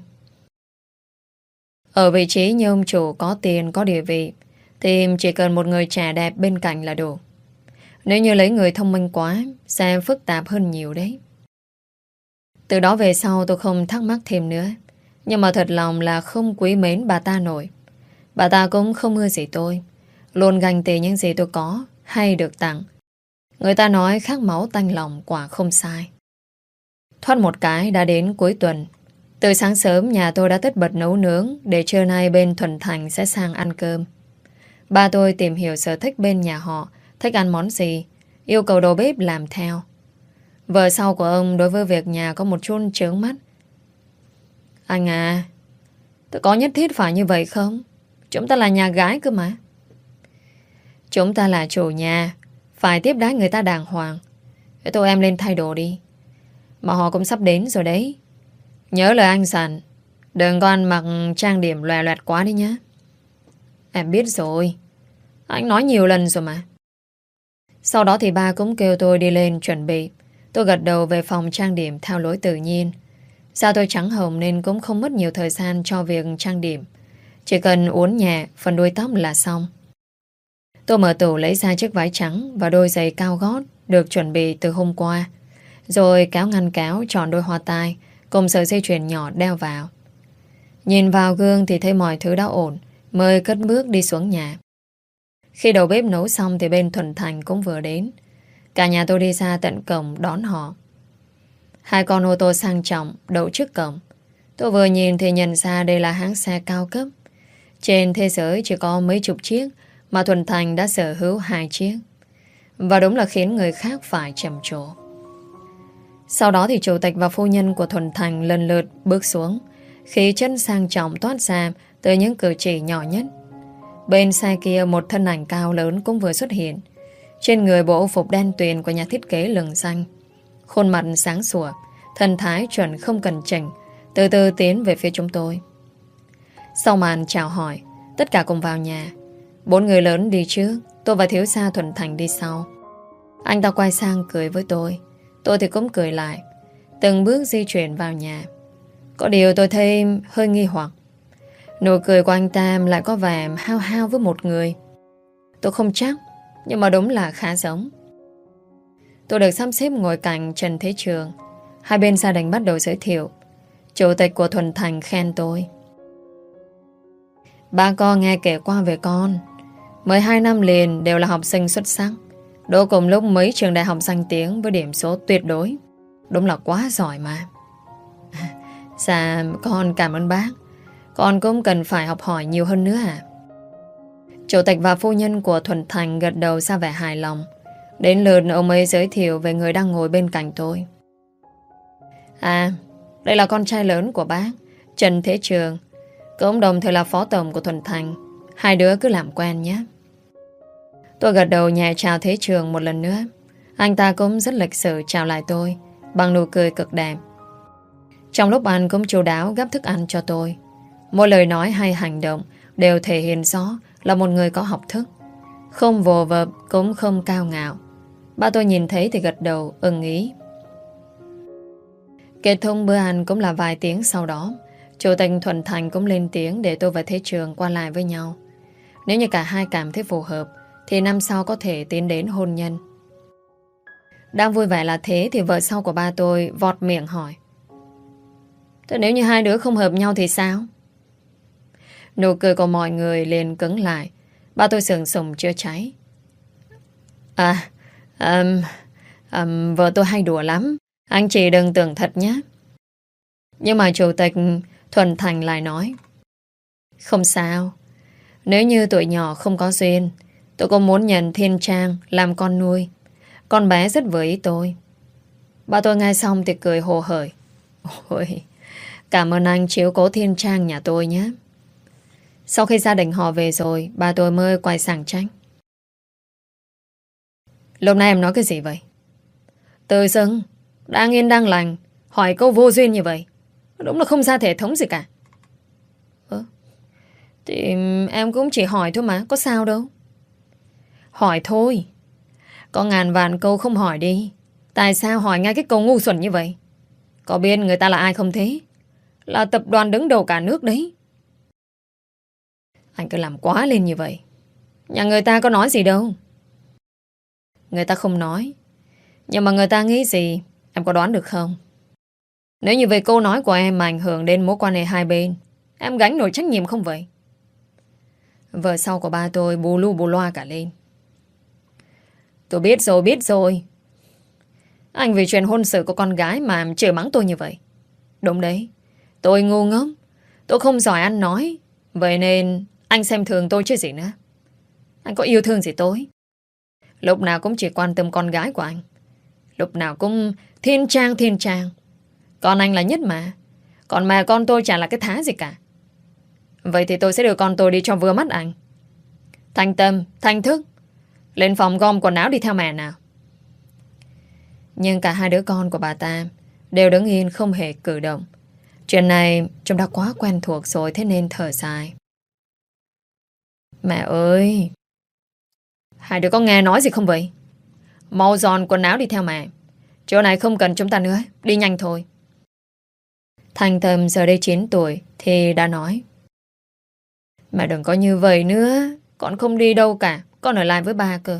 Ở vị trí như ông chủ có tiền có địa vị thì chỉ cần một người trẻ đẹp bên cạnh là đủ. Nếu như lấy người thông minh quá sẽ phức tạp hơn nhiều đấy. Từ đó về sau tôi không thắc mắc thêm nữa. Nhưng mà thật lòng là không quý mến bà ta nổi. Bà ta cũng không ưa gì tôi, luôn ganh tị những gì tôi có hay được tặng. Người ta nói khác máu tanh lòng, quả không sai. Thoát một cái đã đến cuối tuần. Từ sáng sớm nhà tôi đã tất bật nấu nướng để trưa nay bên Thuần Thành sẽ sang ăn cơm. Ba tôi tìm hiểu sở thích bên nhà họ, thích ăn món gì, yêu cầu đầu bếp làm theo. Vợ sau của ông đối với việc nhà có một chút chướng mắt. Anh à, tôi có nhất thiết phải như vậy không? Chúng ta là nhà gái cơ mà. Chúng ta là chủ nhà, phải tiếp đái người ta đàng hoàng. Thế thôi em lên thay đồ đi. Mà họ cũng sắp đến rồi đấy. Nhớ lời anh dặn, đừng có ăn mặc trang điểm loè loẹt quá đi nhé. Em biết rồi, anh nói nhiều lần rồi mà. Sau đó thì ba cũng kêu tôi đi lên chuẩn bị. Tôi gật đầu về phòng trang điểm theo lối tự nhiên. Da tôi trắng hồng nên cũng không mất nhiều thời gian cho việc trang điểm. Chỉ cần uốn nhẹ phần đuôi tóc là xong. Tôi mở tủ lấy ra chiếc váy trắng và đôi giày cao gót được chuẩn bị từ hôm qua. Rồi kéo ngăn kéo chọn đôi hoa tai cùng sợi dây chuyền nhỏ đeo vào. Nhìn vào gương thì thấy mọi thứ đã ổn, mới cất bước đi xuống nhà. Khi đầu bếp nấu xong thì bên Thuần Thành cũng vừa đến. Cả nhà tôi đi ra tận cổng đón họ. Hai con ô tô sang trọng đậu trước cổng. Tôi vừa nhìn thì nhận ra đây là hãng xe cao cấp. Trên thế giới chỉ có mấy chục chiếc, mà Thuần Thành đã sở hữu 2 chiếc. Và đúng là khiến người khác phải trầm trồ. Sau đó thì chủ tịch và phu nhân của Thuần Thành lần lượt bước xuống. Khí chất sang trọng toát ra từ những cử chỉ nhỏ nhất. Bên xe kia một thân ảnh cao lớn cũng vừa xuất hiện. Trên người bộ phục đen tuyền của nhà thiết kế lừng xanh. Khuôn mặt sáng sủa, thần thái chuẩn không cần chỉnh, từ từ tiến về phía chúng tôi. Sau màn chào hỏi, tất cả cùng vào nhà. 4 người lớn đi trước, tôi và thiếu gia Thuần Thành đi sau. Anh ta quay sang cười với tôi thì cũng cười lại. Từng bước di chuyển vào nhà. Có điều tôi thấy hơi nghi hoặc. Nụ cười của anh ta lại có vẻ hao hao với một người. Tôi không chắc, nhưng mà đúng là khá giống. Tôi được sắp xếp ngồi cạnh Trần Thế Trường. Hai bên gia đình bắt đầu giới thiệu. Chủ tịch của Thuần Thành khen tôi. Ba con nghe kể qua về con. 12 năm liền đều là học sinh xuất sắc, đỗ cùng lúc mấy trường đại học danh tiếng với điểm số tuyệt đối. Đúng là quá giỏi mà. Dạ con cảm ơn bác. Con cũng cần phải học hỏi nhiều hơn nữa à? Chủ tịch và phu nhân của Thuần Thành gật đầu ra vẻ hài lòng. Đến lượt ông ấy giới thiệu về người đang ngồi bên cạnh tôi. À, đây là con trai lớn của bác, Trần Thế Trường, cũng đồng thời là phó tổng của Thuần Thành. Hai đứa cứ làm quen nhé. Tôi gật đầu nhẹ chào Thế Trường một lần nữa. Anh ta cũng rất lịch sự chào lại tôi bằng nụ cười cực đẹp. Trong lúc ăn cũng chu đáo gắp thức ăn cho tôi. Mỗi lời nói hay hành động đều thể hiện rõ là một người có học thức, không vồ vập cũng không cao ngạo. Ba tôi nhìn thấy thì gật đầu ưng ý. Kết thúc bữa ăn cũng là vài tiếng sau đó, chủ tịch Thuần Thành cũng lên tiếng để tôi và Thế Trường qua lại với nhau. Nếu như cả hai cảm thấy phù hợp thì năm sau có thể tiến đến hôn nhân. Đang vui vẻ là thế thì vợ sau của ba tôi vọt miệng hỏi: thế nếu như hai đứa không hợp nhau thì sao? Nụ cười của mọi người liền cứng lại. Ba tôi sừng sùng chưa cháy. Vợ tôi hay đùa lắm, anh chị đừng tưởng thật nhé. Nhưng mà chủ tịch Thuần Thành lại nói: không sao. Nếu như tuổi nhỏ không có duyên, tôi cũng muốn nhận Thiên Trang làm con nuôi. Con bé rất vừa ý tôi. Ba tôi nghe xong thì cười hồ hởi. Ôi, cảm ơn anh chiếu cố Thiên Trang nhà tôi nhé. Sau khi gia đình họ về rồi, ba tôi mới quay sang trách: lúc nãy em nói cái gì vậy? Tự dưng đang yên đang lành hỏi câu vô duyên như vậy, đúng là không ra thể thống gì cả. Thì em cũng chỉ hỏi thôi mà, có sao đâu. Hỏi thôi, có ngàn vạn câu không hỏi đi. Tại sao hỏi ngay cái câu ngu xuẩn như vậy? Có biết người ta là ai không thế? Là tập đoàn đứng đầu cả nước đấy. Anh cứ làm quá lên như vậy. Nhà người ta có nói gì đâu. Người ta không nói, nhưng mà người ta nghĩ gì em có đoán được không? Nếu như về câu nói của em mà ảnh hưởng đến mối quan hệ hai bên, em gánh nổi trách nhiệm không vậy? Vợ sau của ba tôi bù lu bù loa cả lên. Tôi biết rồi. Anh vì chuyện hôn sự của con gái mà chửi mắng tôi như vậy. Đúng đấy, tôi ngu ngốc, tôi không giỏi ăn nói. Vậy nên anh xem thường tôi chứ gì nữa. Anh có yêu thương gì tôi? Lúc nào cũng chỉ quan tâm con gái của anh. Lúc nào cũng Thiên Trang. Con anh là nhất mà. Còn mà con tôi chả là cái thá gì cả. Vậy thì tôi sẽ đưa con tôi đi cho vừa mắt anh. Thành tâm, thành thức. Lên phòng gom quần áo đi theo mẹ nào. Nhưng cả hai đứa con của bà ta đều đứng yên không hề cử động. Chuyện này chúng đã quá quen thuộc rồi, thế nên thở dài. Mẹ ơi, hai đứa có nghe nói gì không vậy? Mau dọn quần áo đi theo mẹ. Chỗ này không cần chúng ta nữa, đi nhanh thôi. Thành Tâm giờ đây 9 tuổi thì đã nói: mẹ đừng có như vậy nữa. Con không đi đâu cả, con ở lại với ba cơ.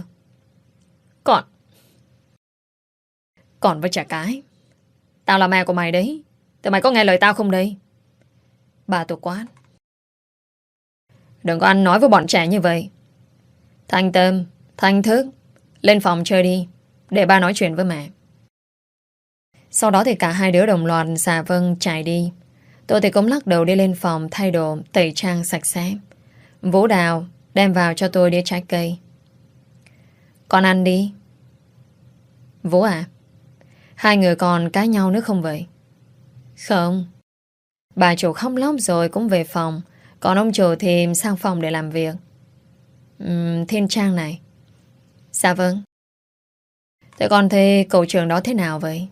Còn với trẻ cái. Tao là mẹ của mày đấy, thì mày có nghe lời tao không đây? Bà tôi quát: đừng có ăn nói với bọn trẻ như vậy. Thành Tâm, thành thức, lên phòng chơi đi. Để ba nói chuyện với mẹ. Sau đó thì cả hai đứa đồng loạt xà vâng chạy đi. Tôi thì cũng lắc đầu đi lên phòng thay đồ, tẩy trang sạch sẽ. Vũ Đào đem vào cho tôi đĩa trái cây. Con ăn đi. Vũ à, hai người còn cãi nhau nữa không vậy? Không. Bà chủ khóc lóc rồi cũng về phòng. Còn ông chủ thì sang phòng để làm việc. Thiên Trang này. Dạ vâng. Thế con thấy cậu trưởng đó thế nào vậy?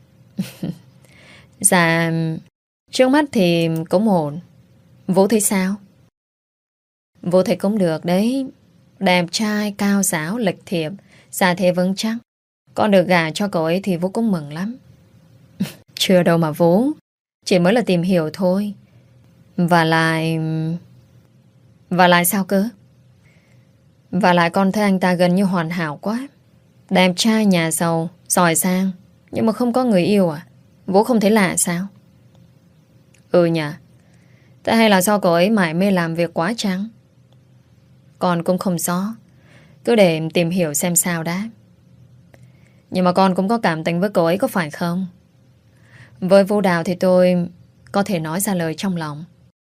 Dạ, trước mắt thì cũng ổn. Vũ thấy sao? Vũ thấy cũng được đấy. Đẹp trai, cao giáo, lịch thiệp, gia thế vững chắc. Con được gả cho cậu ấy thì Vũ cũng mừng lắm. Chưa đâu mà Vũ. Chỉ mới là tìm hiểu thôi. Và lại... Và lại sao cơ? Và lại con thấy anh ta gần như hoàn hảo quá. Đẹp trai, nhà giàu, giỏi giang, nhưng mà không có người yêu à? Vũ không thấy lạ sao? Ừ nhỉ. Thế hay là do cậu ấy mải mê làm việc quá chăng? Con cũng không rõ. Cứ để tìm hiểu xem sao đã. Nhưng mà con cũng có cảm tình với cậu ấy có phải không? Với Vũ Đào thì tôi có thể nói ra lời trong lòng.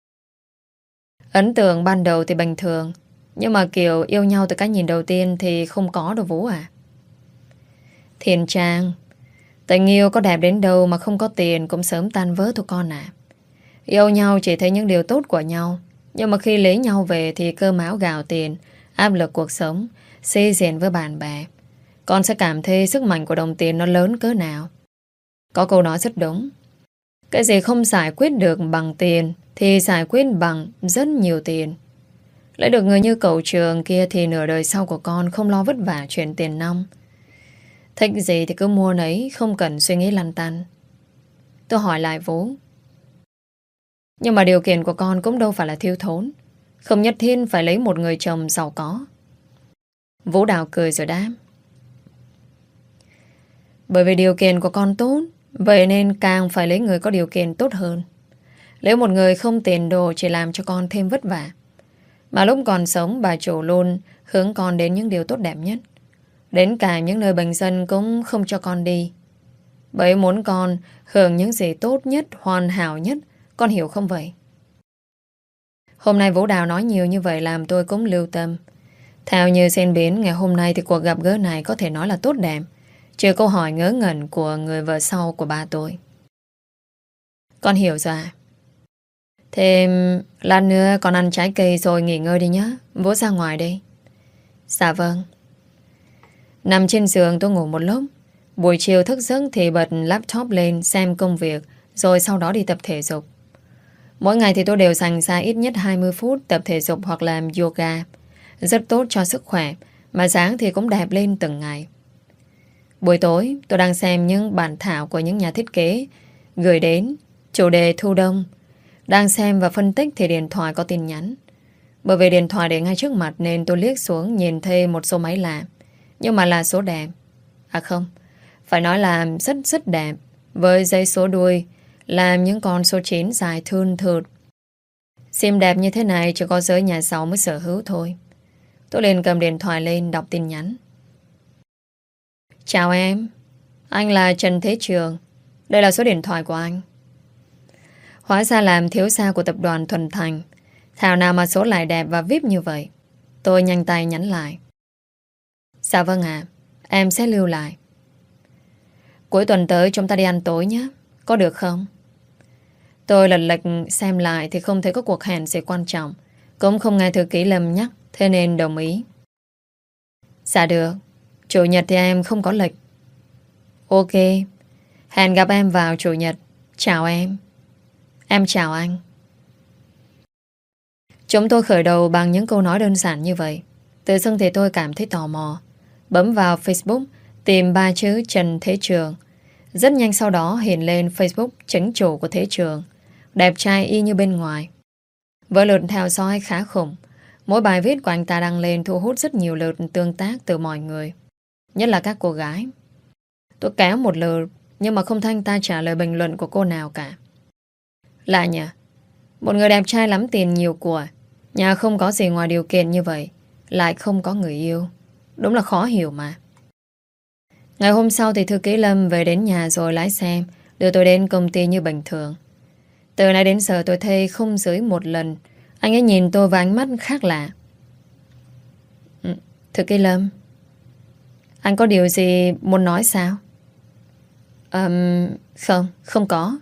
Ấn tượng ban đầu thì bình thường, nhưng mà kiểu yêu nhau từ cái nhìn đầu tiên thì không có đâu Vũ à. Thiên Trang, tình yêu có đẹp đến đâu mà không có tiền cũng sớm tan vỡ thôi con à. Yêu nhau chỉ thấy những điều tốt của nhau, nhưng mà khi lấy nhau về thì cơm áo gạo tiền, áp lực cuộc sống, xê diện với bạn bè, con sẽ cảm thấy sức mạnh của đồng tiền nó lớn cỡ nào. Có câu nói rất đúng. Cái gì không giải quyết được bằng tiền thì giải quyết bằng rất nhiều tiền. Lấy được người như cậu Trường kia thì nửa đời sau của con không lo vất vả chuyện tiền nong. Thích gì thì cứ mua nấy, không cần suy nghĩ lăn tăn. Tôi hỏi lại Vũ. Nhưng mà điều kiện của con cũng đâu phải là thiếu thốn. Không nhất thiết phải lấy một người chồng giàu có. Vũ Đào cười rồi đáp. Bởi vì điều kiện của con tốt, vậy nên càng phải lấy người có điều kiện tốt hơn. Lấy một người không tiền đồ chỉ làm cho con thêm vất vả. Mà lúc còn sống bà chủ luôn hướng con đến những điều tốt đẹp nhất. Đến cả những nơi bình dân cũng không cho con đi. Bởi muốn con hưởng những gì tốt nhất, hoàn hảo nhất. Con hiểu không vậy? Hôm nay Vũ Đào nói nhiều như vậy làm tôi cũng lưu tâm. Theo như diễn biến ngày hôm nay thì cuộc gặp gỡ này có thể nói là tốt đẹp. Trừ câu hỏi ngớ ngẩn của người vợ sau của ba tôi. Con hiểu rồi à? Thế lát nữa con ăn trái cây rồi nghỉ ngơi đi nhé. Vũ ra ngoài đi. Dạ vâng. Nằm trên giường tôi ngủ một lúc. Buổi chiều thức giấc thì bật laptop lên xem công việc, rồi sau đó đi tập thể dục. Mỗi ngày thì tôi đều dành ra ít nhất 20 phút tập thể dục hoặc làm yoga. Rất tốt cho sức khỏe, mà dáng thì cũng đẹp lên từng ngày. Buổi tối tôi đang xem những bản thảo của những nhà thiết kế gửi đến chủ đề thu đông. Đang xem và phân tích thì điện thoại có tin nhắn. Bởi vì điện thoại để ngay trước mặt nên tôi liếc xuống nhìn thấy một số máy lạ. Nhưng mà là số đẹp. À không, phải nói là rất rất đẹp. Với dây số đuôi làm những con số 9 dài thươn thượt. Sim đẹp như thế này chỉ có giới nhà giàu mới sở hữu thôi. Tôi liền cầm điện thoại lên đọc tin nhắn. Chào em, anh là Trần Thế Trường. Đây là số điện thoại của anh. Hóa ra làm thiếu gia của tập đoàn Thuần Thành. Thảo nào mà số lại đẹp và VIP như vậy. Tôi nhanh tay nhắn lại. Dạ vâng ạ, em sẽ lưu lại. Cuối tuần tới chúng ta đi ăn tối nhé. Có được không? Tôi lật lệch xem lại thì không thấy có cuộc hẹn gì quan trọng. Cũng không nghe thư ký Lâm nhắc, thế nên đồng ý. Dạ được. Chủ nhật thì em không có lịch. Ok. Hẹn gặp em vào chủ nhật. Chào em. Em chào anh. Chúng tôi khởi đầu bằng những câu nói đơn giản như vậy. Tự dưng thì tôi cảm thấy tò mò. Bấm vào Facebook, tìm ba chữ Trần Thế Trường. Rất nhanh sau đó hiện lên Facebook chính chủ của Thế Trường. Đẹp trai y như bên ngoài. Với lượt theo dõi khá khủng. Mỗi bài viết của anh ta đăng lên thu hút rất nhiều lượt tương tác từ mọi người. Nhất là các cô gái. Tôi kéo một lượt, nhưng mà không thấy anh ta trả lời bình luận của cô nào cả. Lạ nhỉ? Một người đẹp trai lắm tiền nhiều của, nhà không có gì ngoài điều kiện như vậy, lại không có người yêu. Đúng là khó hiểu mà. Ngày hôm sau thì thư ký Lâm về đến nhà rồi lái xe đưa tôi đến công ty như bình thường. Từ nay đến giờ tôi thấy không dưới một lần anh ấy nhìn tôi với ánh mắt khác lạ. Thư ký Lâm, anh có điều gì muốn nói sao? Không, không có.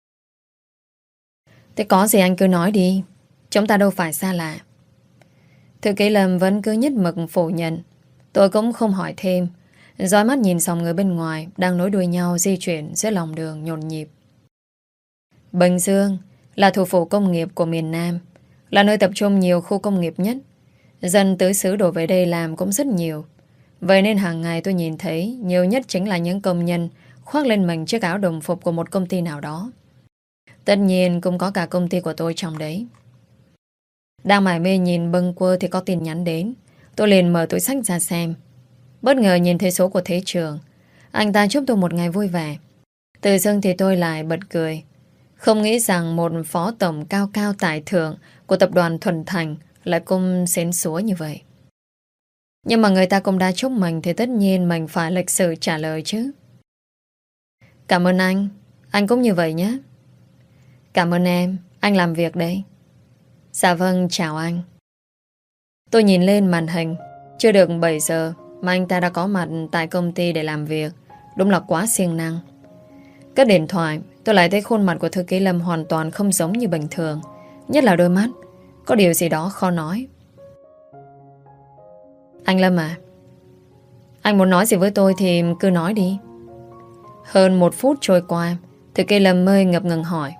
Thế có gì anh cứ nói đi. Chúng ta đâu phải xa lạ. Thư ký Lâm vẫn cứ nhất mực phủ nhận. Tôi cũng không hỏi thêm. Dõi mắt nhìn dòng người bên ngoài đang nối đuôi nhau di chuyển giữa lòng đường nhộn nhịp. Bình Dương là thủ phủ công nghiệp của miền Nam, là nơi tập trung nhiều khu công nghiệp nhất. Dân tứ xứ đổ về đây làm cũng rất nhiều. Vậy nên hàng ngày tôi nhìn thấy nhiều nhất chính là những công nhân khoác lên mình chiếc áo đồng phục của một công ty nào đó. Tất nhiên cũng có cả công ty của tôi trong đấy. Đang mải mê nhìn bâng quơ thì có tin nhắn đến. Tôi liền mở túi xách ra xem. Bất ngờ nhìn thấy số của Thế Trường. Anh ta chúc tôi một ngày vui vẻ. Tự dưng thì tôi lại bật cười. Không nghĩ rằng một phó tổng cao cao tài thượng của tập đoàn Thuần Thành lại cũng xến xúa như vậy. Nhưng mà người ta cũng đã chúc mình thì tất nhiên mình phải lịch sự trả lời chứ. Cảm ơn anh cũng như vậy nhé. Cảm ơn em, anh làm việc đây. Dạ vâng, chào anh. Tôi nhìn lên màn hình. Chưa được 7 giờ mà anh ta đã có mặt tại công ty để làm việc. Đúng là quá siêng năng. Cất điện thoại, tôi lại thấy khuôn mặt của thư ký Lâm hoàn toàn không giống như bình thường. Nhất là đôi mắt. Có điều gì đó khó nói. Anh Lâm à, anh muốn nói gì với tôi thì cứ nói đi. Hơn 1 phút trôi qua, thư ký Lâm mới ngập ngừng hỏi.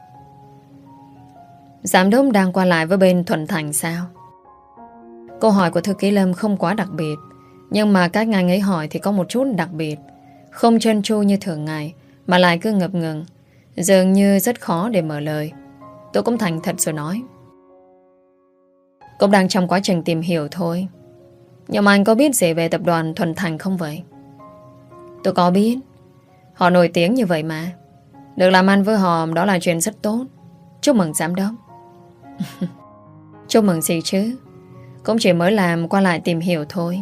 Giám đốc đang qua lại với bên Thuận Thành sao? Câu hỏi của thư ký Lâm không quá đặc biệt, nhưng mà các anh ấy hỏi thì có một chút đặc biệt. Không trơn tru như thường ngày, mà lại cứ ngập ngừng, dường như rất khó để mở lời. Tôi cũng thành thật rồi nói. Cũng đang trong quá trình tìm hiểu thôi. Nhưng mà anh có biết gì về tập đoàn Thuần Thành không vậy? Tôi có biết. Họ nổi tiếng như vậy mà. Được làm ăn với họ đó là chuyện rất tốt. Chúc mừng giám đốc. Chúc mừng gì chứ. Cũng chỉ mới làm qua lại tìm hiểu thôi.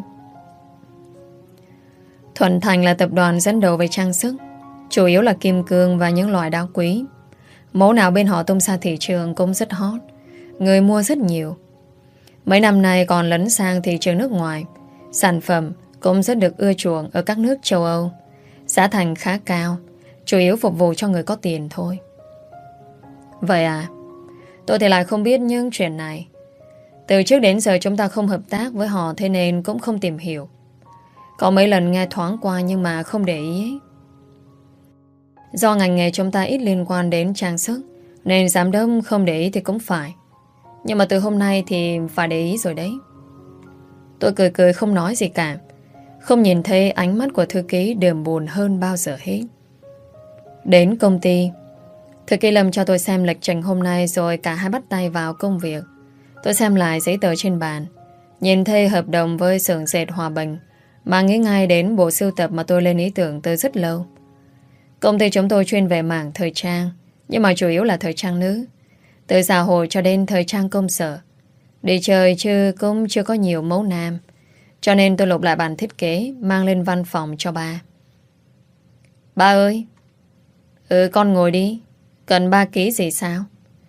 Thuần Thành là tập đoàn dẫn đầu về trang sức, chủ yếu là kim cương và những loại đá quý. Mẫu nào bên họ tung ra thị trường cũng rất hot, người mua rất nhiều. Mấy năm nay còn lấn sang thị trường nước ngoài. Sản phẩm cũng rất được ưa chuộng ở các nước châu Âu. Giá thành khá cao, chủ yếu phục vụ cho người có tiền thôi. Vậy à? Tôi thì lại không biết những chuyện này. Từ trước đến giờ chúng ta không hợp tác với họ, thế nên cũng không tìm hiểu. Có mấy lần nghe thoáng qua nhưng mà không để ý ấy. Do ngành nghề chúng ta ít liên quan đến trang sức, nên giám đốc không để ý thì cũng phải. Nhưng mà từ hôm nay thì phải để ý rồi đấy. Tôi cười cười không nói gì cả. Không nhìn thấy ánh mắt của thư ký đượm buồn hơn bao giờ hết. Đến công ty, thư ký Lâm cho tôi xem lịch trình hôm nay, rồi cả hai bắt tay vào công việc. Tôi xem lại giấy tờ trên bàn, nhìn thấy hợp đồng với xưởng dệt Hòa Bình, mà nghĩ ngay đến bộ sưu tập mà tôi lên ý tưởng từ rất lâu. Công ty chúng tôi chuyên về mảng thời trang, nhưng mà chủ yếu là thời trang nữ, từ xã hội cho đến thời trang công sở. Đi chơi chứ cũng chưa có nhiều mẫu nam, cho nên tôi lục lại bản thiết kế mang lên văn phòng cho ba. Ba ơi. Con ngồi đi. Cần 3 ký gì sao?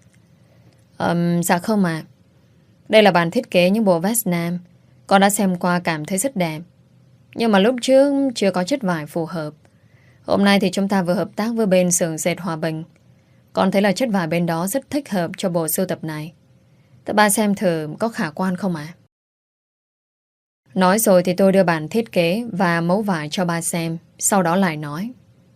Dạ không ạ. Đây là bản thiết kế những bộ vest nam. Con đã xem qua cảm thấy rất đẹp, nhưng mà lúc trước chưa có chất vải phù hợp. Hôm nay thì chúng ta vừa hợp tác với bên xưởng dệt Hòa Bình. Con thấy là chất vải bên đó rất thích hợp cho bộ sưu tập này. Thế ba xem thử có khả quan không ạ? Nói rồi thì tôi đưa bản thiết kế và mẫu vải cho ba xem. Sau đó lại nói.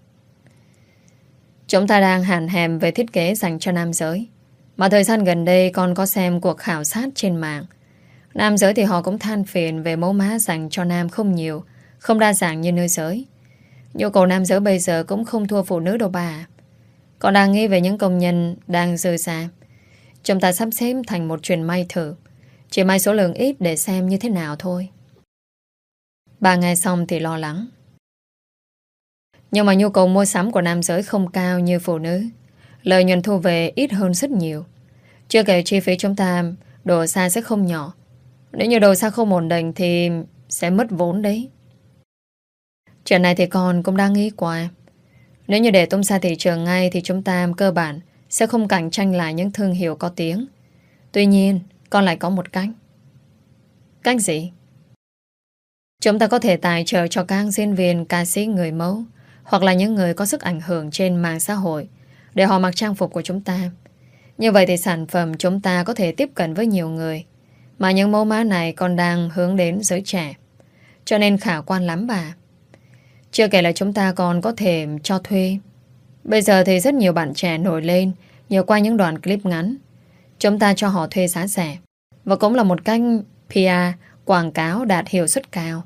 Chúng ta đang hàn hèm về thiết kế dành cho nam giới. Mà thời gian gần đây con có xem cuộc khảo sát trên mạng. Nam giới thì họ cũng than phiền về mẫu mã dành cho nam không nhiều, không đa dạng như nữ giới. Nhu cầu nam giới bây giờ cũng không thua phụ nữ đâu bà. Con đang nghĩ về những công nhân đang dư xa. Chúng ta sắp xếp thành một chuyền may thử. Chỉ may số lượng ít để xem như thế nào thôi. Bà nghe xong thì lo lắng. Nhưng mà nhu cầu mua sắm của nam giới không cao như phụ nữ. Lợi nhuận thu về ít hơn rất nhiều. Chưa kể chi phí chúng ta đồ xa sẽ không nhỏ. Nếu như đồ xa không ổn định thì sẽ mất vốn đấy. Chuyện này thì con cũng đã nghĩ qua. Nếu như để tung ra thị trường ngay thì chúng ta cơ bản sẽ không cạnh tranh lại những thương hiệu có tiếng. Tuy nhiên, con lại có một cách. Cách gì? Chúng ta có thể tài trợ cho các diễn viên, ca sĩ, người mẫu hoặc là những người có sức ảnh hưởng trên mạng xã hội để họ mặc trang phục của chúng ta. Như vậy thì sản phẩm chúng ta có thể tiếp cận với nhiều người, mà những mẫu mã này còn đang hướng đến giới trẻ. Cho nên khả quan lắm bà. Chưa kể là chúng ta còn có thể cho thuê. Bây giờ thì rất nhiều bạn trẻ nổi lên nhờ qua những đoạn clip ngắn. Chúng ta cho họ thuê giá rẻ, và cũng là một cách PR, quảng cáo đạt hiệu suất cao.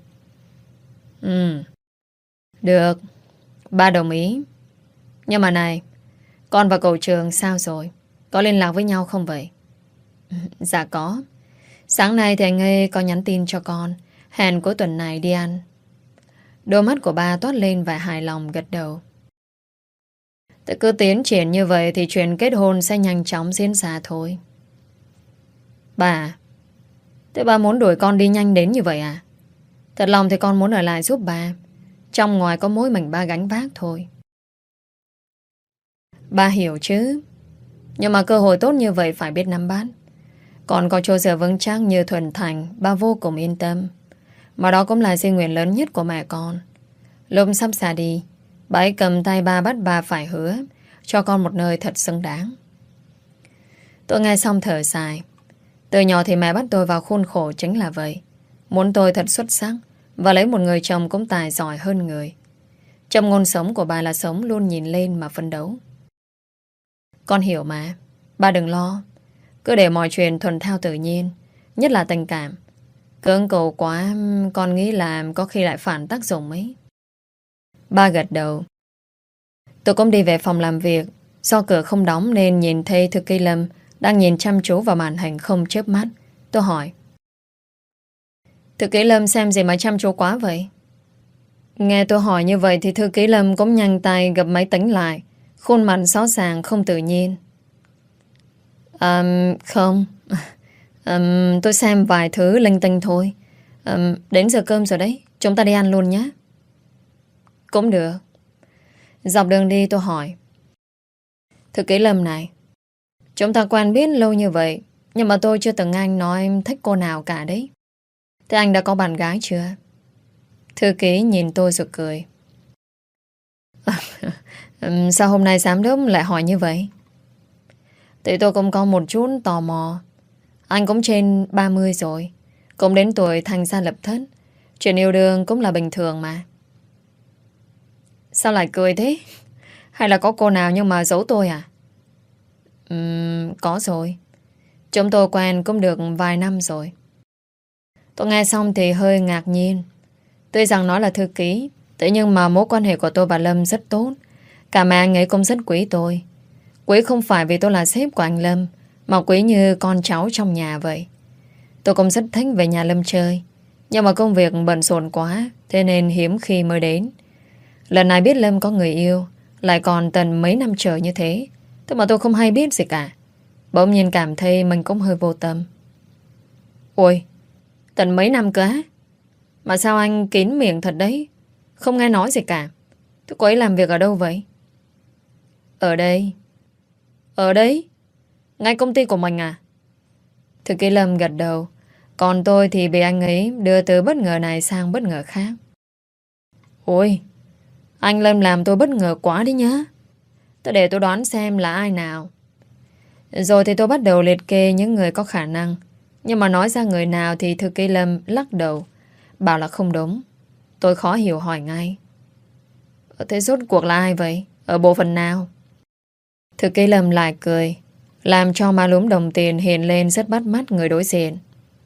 Được, ba đồng ý. Nhưng mà này, con và cậu Trường sao rồi? Có liên lạc với nhau không vậy? Dạ có. Sáng nay thì anh ấy có nhắn tin cho con, hẹn cuối tuần này đi ăn. Đôi mắt của ba toát lên vẻ hài lòng, gật đầu. Thế cứ tiến triển như vậy thì chuyện kết hôn sẽ nhanh chóng diễn ra thôi. Bà, thế ba muốn đuổi con đi nhanh đến như vậy à? Thật lòng thì con muốn ở lại giúp ba. Trong ngoài có mỗi mình ba gánh vác thôi. Ba hiểu chứ. Nhưng mà cơ hội tốt như vậy phải biết nắm bắt. Còn có chỗ dựa vững chắc như Thuần Thành, ba vô cùng yên tâm. Mà đó cũng là di nguyện lớn nhất của mẹ con. Lúc sắp xa đi, bà ấy cầm tay ba bắt ba phải hứa cho con một nơi thật xứng đáng. Tôi nghe xong thở dài. Từ nhỏ thì mẹ bắt tôi vào khuôn khổ chính là vậy. Muốn tôi thật xuất sắc và lấy một người chồng cũng tài giỏi hơn người. Trong ngôn sống của bà là sống luôn nhìn lên mà phấn đấu. Con hiểu mà. Ba đừng lo. Cứ để mọi chuyện thuận theo tự nhiên. Nhất là tình cảm. Cưỡng cầu quá, con nghĩ là có khi lại phản tác dụng ấy. Ba gật đầu. Tôi cũng đi về phòng làm việc. Do cửa không đóng nên nhìn thấy Thư Ký Lâm đang nhìn chăm chú vào màn hình không chớp mắt. Tôi hỏi. Thư Ký Lâm xem gì mà chăm chú quá vậy? Nghe tôi hỏi như vậy thì Thư Ký Lâm cũng nhanh tay gập máy tính lại. Khuôn mặt rõ ràng không tự nhiên. Không. Tôi xem vài thứ linh tinh thôi. Đến giờ cơm rồi đấy. Chúng ta đi ăn luôn nhé. Cũng được. Dọc đường đi tôi hỏi. Thư Ký Lâm này, chúng ta quen biết lâu như vậy, nhưng mà tôi chưa từng nghe anh nói em thích cô nào cả đấy. Thế anh đã có bạn gái chưa? Thư ký nhìn tôi rồi cười. Sao hôm nay giám đốc lại hỏi như vậy? Thì tôi cũng có một chút tò mò. Anh cũng trên 30 rồi, cũng đến tuổi thành gia lập thất. Chuyện yêu đương cũng là bình thường mà. Sao lại cười thế? Hay là có cô nào nhưng mà giấu tôi à? Có rồi. Chúng tôi quen cũng được vài năm rồi. Tôi nghe xong thì hơi ngạc nhiên. Tuy rằng nó là thư ký, thế nhưng mà mối quan hệ của tôi và Lâm rất tốt. Cả mẹ anh ấy cũng rất quý tôi. Quý không phải vì tôi là sếp của anh Lâm, mà quý như con cháu trong nhà vậy. Tôi cũng rất thích về nhà Lâm chơi, nhưng mà công việc bận rộn quá, thế nên hiếm khi mới đến. Lần này biết Lâm có người yêu, lại còn tận mấy năm chờ như thế, thế mà tôi không hay biết gì cả. Bỗng nhiên cảm thấy mình cũng hơi vô tâm. Ôi, tận mấy năm cơ á? Mà sao anh kín miệng thật đấy, không nghe nói gì cả. Thế cô ấy làm việc ở đâu vậy? Ở đây. Ở đấy? Ngay công ty của mình à? Thư ký Lâm gật đầu. Còn tôi thì bị anh ấy đưa từ bất ngờ này sang bất ngờ khác. Ôi, anh Lâm làm tôi bất ngờ quá đi nhá. Tôi để tôi đoán xem là ai nào. Rồi thì tôi bắt đầu liệt kê những người có khả năng. Nhưng mà nói ra người nào thì Thư ký Lâm lắc đầu, bảo là không đúng. Tôi khó hiểu hỏi ngay. Thế rốt cuộc là ai vậy? Ở bộ phận nào? Thư ký Lâm lại cười, làm cho má lúm đồng tiền hiện lên rất bắt mắt người đối diện.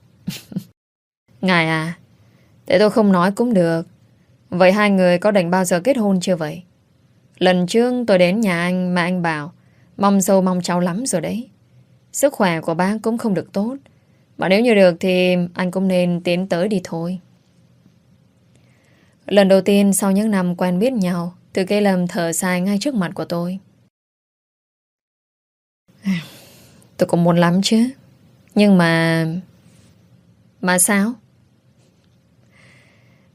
Ngài à, thế tôi không nói cũng được. Vậy hai người có định bao giờ kết hôn chưa vậy? Lần trước tôi đến nhà anh mà anh bảo mong dâu mong cháu lắm rồi đấy. Sức khỏe của bác cũng không được tốt, mà nếu như được thì anh cũng nên tiến tới đi thôi. Lần đầu tiên sau những năm quen biết nhau, Thư ký Lâm thở dài ngay trước mặt của tôi. Tôi cũng muốn lắm chứ. Nhưng mà... Mà sao?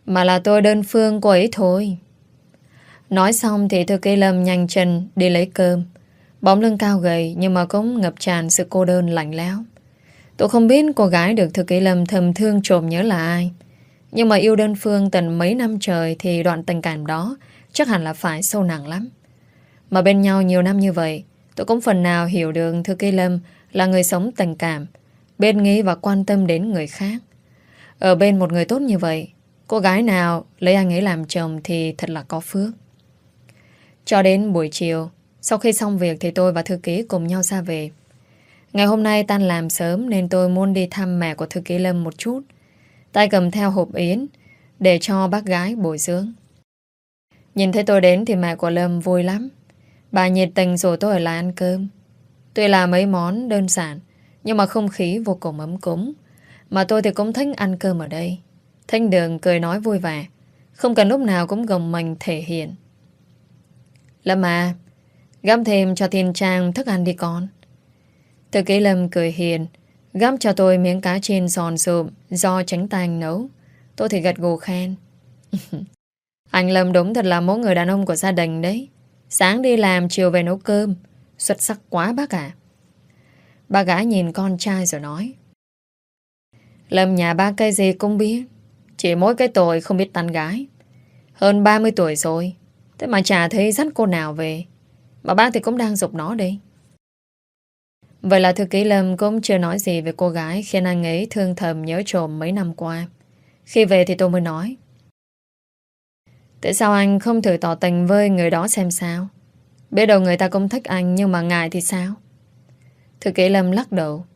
Mà là tôi đơn phương cô ấy thôi. Nói xong thì thư ký Lâm nhanh chân đi lấy cơm. Bóng lưng cao gầy nhưng mà cũng ngập tràn sự cô đơn lạnh lẽo. Tôi không biết cô gái được thư ký Lâm thầm thương trộm nhớ là ai. Nhưng mà yêu đơn phương tận mấy năm trời thì đoạn tình cảm đó chắc hẳn là phải sâu nặng lắm. Mà bên nhau nhiều năm như vậy, tôi cũng phần nào hiểu được thư ký Lâm là người sống tình cảm, biết nghĩ và quan tâm đến người khác. Ở bên một người tốt như vậy, cô gái nào lấy anh ấy làm chồng thì thật là có phước. Cho đến buổi chiều, sau khi xong việc thì tôi và thư ký cùng nhau ra về. Ngày hôm nay tan làm sớm nên tôi muốn đi thăm mẹ của thư ký Lâm một chút. Tay cầm theo hộp yến để cho bác gái bồi dưỡng. Nhìn thấy tôi đến thì mẹ của Lâm vui lắm. Bà nhiệt tình rồi tôi ở lại ăn cơm. Tuy là mấy món đơn giản nhưng mà không khí vô cùng ấm cúng. Mà tôi thì cũng thích ăn cơm ở đây. Thanh Đường cười nói vui vẻ, không cần lúc nào cũng gồng mình thể hiện. Lâm à, gắp thêm cho Thiên Trang thức ăn đi con. Thư ký Lâm cười hiền, gắp cho tôi miếng cá chiên giòn sụp do chính tay anh nấu. Tôi thì gật gù khen. Anh Lâm đúng thật là một người đàn ông của gia đình đấy. Sáng đi làm, chiều về nấu cơm. Xuất sắc quá bác ạ. Bà gái nhìn con trai rồi nói. Lâm nhà ba cái gì cũng biết, chỉ mỗi cái tội không biết tán gái. Hơn 30 tuổi rồi, thế mà chả thấy dắt cô nào về. Mà bác thì cũng đang giục nó đây. Vậy là thư ký Lâm cũng chưa nói gì về cô gái khiến anh ấy thương thầm nhớ trộm mấy năm qua. Khi về thì tôi mới nói. Tại sao anh không thử tỏ tình với người đó xem sao? Biết đâu người ta cũng thích anh nhưng mà ngại thì sao? Thư ký Lâm lắc đầu.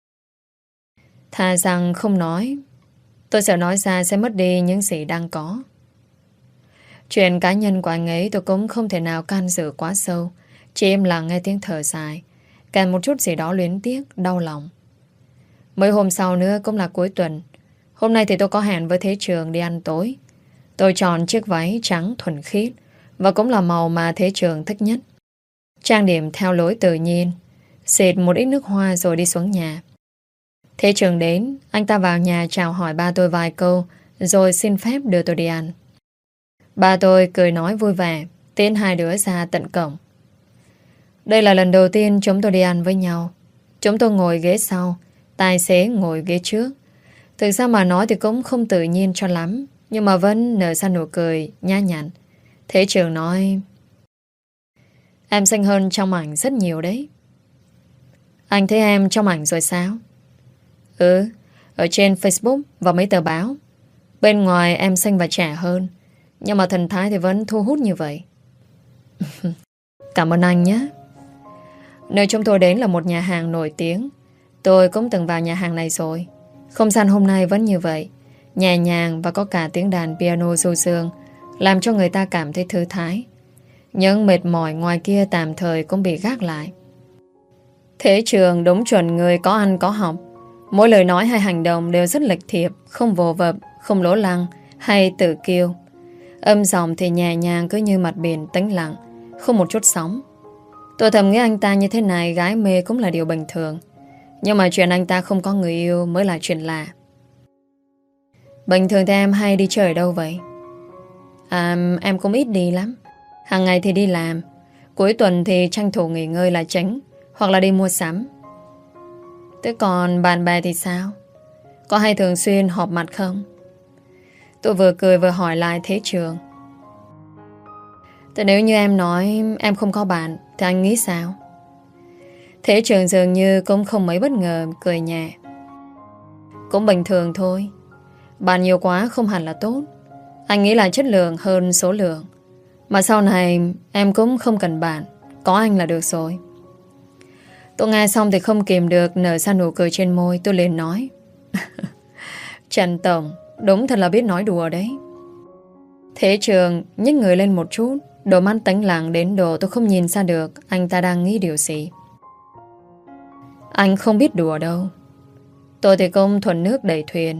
Thà rằng không nói. Tôi sợ nói ra sẽ mất đi những gì đang có. Chuyện cá nhân của anh ấy tôi cũng không thể nào can dự quá sâu. Chỉ im lặng nghe tiếng thở dài, kèm một chút gì đó luyến tiếc, đau lòng. Mấy hôm sau nữa cũng là cuối tuần. Hôm nay thì tôi có hẹn với Thế Trường đi ăn tối. Tôi chọn chiếc váy trắng thuần khiết và cũng là màu mà Thế Trường thích nhất. Trang điểm theo lối tự nhiên, xịt một ít nước hoa rồi đi xuống nhà. Thế Trường đến, anh ta vào nhà chào hỏi ba tôi vài câu rồi xin phép đưa tôi đi ăn. Ba tôi cười nói vui vẻ, tiến hai đứa ra tận cổng. Đây là lần đầu tiên chúng tôi đi ăn với nhau. Chúng tôi ngồi ghế sau, tài xế ngồi ghế trước. Thực ra mà nói thì cũng không tự nhiên cho lắm, nhưng mà vẫn nở ra nụ cười nhã nhặn. Thế Trường nói: Em xinh hơn trong ảnh rất nhiều đấy. Anh thấy em trong ảnh rồi sao? Ừ, ở trên Facebook và mấy tờ báo. Bên ngoài em xinh và trẻ hơn, nhưng mà thần thái thì vẫn thu hút như vậy. Cảm ơn anh nhé. Nơi chúng tôi đến là một nhà hàng nổi tiếng. Tôi cũng từng vào nhà hàng này rồi. Không gian hôm nay vẫn như vậy, nhẹ nhàng và có cả tiếng đàn piano du dương, làm cho người ta cảm thấy thư thái. Những mệt mỏi ngoài kia tạm thời cũng bị gác lại. Thế Trường đúng chuẩn người có ăn có học. Mỗi lời nói hay hành động đều rất lịch thiệp, không vồ vập, không lố lăng hay tự kiêu. Âm giọng thì nhẹ nhàng cứ như mặt biển tĩnh lặng, không một chút sóng. Tôi thầm nghĩ anh ta như thế này gái mê cũng là điều bình thường. Nhưng mà chuyện anh ta không có người yêu mới là chuyện lạ. Bình thường thì em hay đi chơi ở đâu vậy? Em cũng ít đi lắm. Hàng ngày thì đi làm, cuối tuần thì tranh thủ nghỉ ngơi là chính, hoặc là đi mua sắm. Thế còn bạn bè thì sao? Có hay thường xuyên họp mặt không? Tôi vừa cười vừa hỏi lại Thế Trường. Thế nếu như em nói em không có bạn thì anh nghĩ sao? Thế Trường dường như cũng không mấy bất ngờ, cười nhẹ. Cũng bình thường thôi. Bạn nhiều quá không hẳn là tốt. Anh nghĩ là chất lượng hơn số lượng. Mà sau này em cũng không cần bạn, có anh là được rồi. Tôi nghe xong thì không kìm được nở ra nụ cười trên môi. Tôi liền nói. Trần Tổng đúng thật là biết nói đùa đấy. Thế Trường nhích người lên một chút, đôi mắt tĩnh lặng đến độ tôi không nhìn ra được anh ta đang nghĩ điều gì. Anh không biết đùa đâu. Tôi thì cũng thuần nước đẩy thuyền.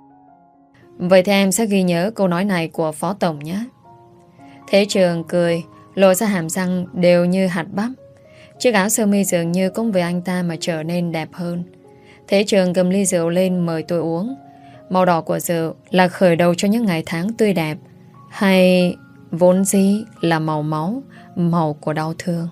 Vậy thì em sẽ ghi nhớ câu nói này của Phó Tổng nhé. Thế Trường cười, lộ ra hàm răng đều như hạt bắp. Chiếc áo sơ mi dường như cũng vì anh ta mà trở nên đẹp hơn. Thế Trường cầm ly rượu lên mời tôi uống. Màu đỏ của rượu là khởi đầu cho những ngày tháng tươi đẹp, hay vốn dĩ là màu máu, màu của đau thương?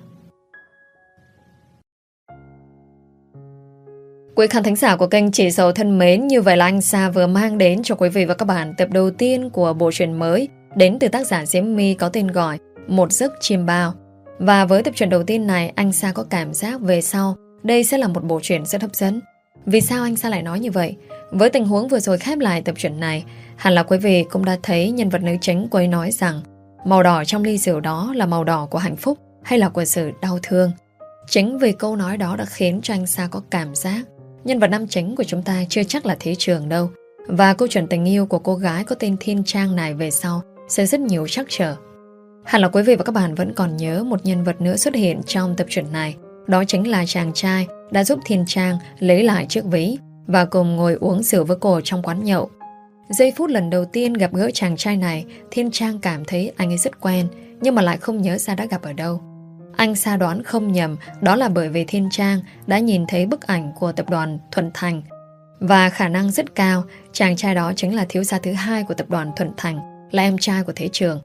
Quý khán thính giả của kênh Chị Dậu thân mến, như vậy là anh Sa vừa mang đến cho quý vị và các bạn tập đầu tiên của bộ truyện mới đến từ tác giả Diễm My có tên gọi Một Giấc Chim Bao. Và với tập truyện đầu tiên này, anh Sa có cảm giác về sau đây sẽ là một bộ truyện rất hấp dẫn. Vì sao anh Sa lại nói như vậy? Với tình huống vừa rồi khép lại tập truyện này, hẳn là quý vị cũng đã thấy nhân vật nữ chính cô ấy nói rằng màu đỏ trong ly rượu đó là màu đỏ của hạnh phúc hay là của sự đau thương. Chính vì câu nói đó đã khiến cho anh Sa có cảm giác nhân vật nam chính của chúng ta chưa chắc là Thế Trường đâu. Và câu chuyện tình yêu của cô gái có tên Thiên Trang này về sau sẽ rất nhiều trắc trở. Hẳn là quý vị và các bạn vẫn còn nhớ một nhân vật nữa xuất hiện trong tập truyện này. Đó chính là chàng trai đã giúp Thiên Trang lấy lại chiếc ví và cùng ngồi uống rượu với cô trong quán nhậu. Giây phút lần đầu tiên gặp gỡ chàng trai này, Thiên Trang cảm thấy anh ấy rất quen, nhưng mà lại không nhớ ra đã gặp ở đâu. Anh Sa đoán không nhầm, đó là bởi vì Thiên Trang đã nhìn thấy bức ảnh của tập đoàn Thuận Thành. Và khả năng rất cao, chàng trai đó chính là thiếu gia thứ hai của tập đoàn Thuận Thành, là em trai của Thế Trường.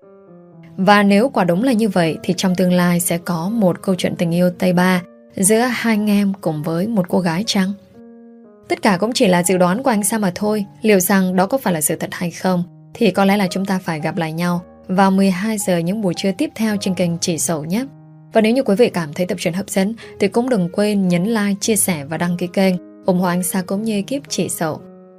Và nếu quả đúng là như vậy thì trong tương lai sẽ có một câu chuyện tình yêu Tây Ba giữa hai anh em cùng với một cô gái chăng? Tất cả cũng chỉ là dự đoán của anh Sa mà thôi. Liệu rằng đó có phải là sự thật hay không thì có lẽ là chúng ta phải gặp lại nhau vào 12 giờ những buổi trưa tiếp theo trên kênh Chị Dậu nhé. Và nếu như quý vị cảm thấy tập truyện hấp dẫn thì cũng đừng quên nhấn like, chia sẻ và đăng ký kênh ủng hộ anh Sa cũng như ekip Chị Dậu.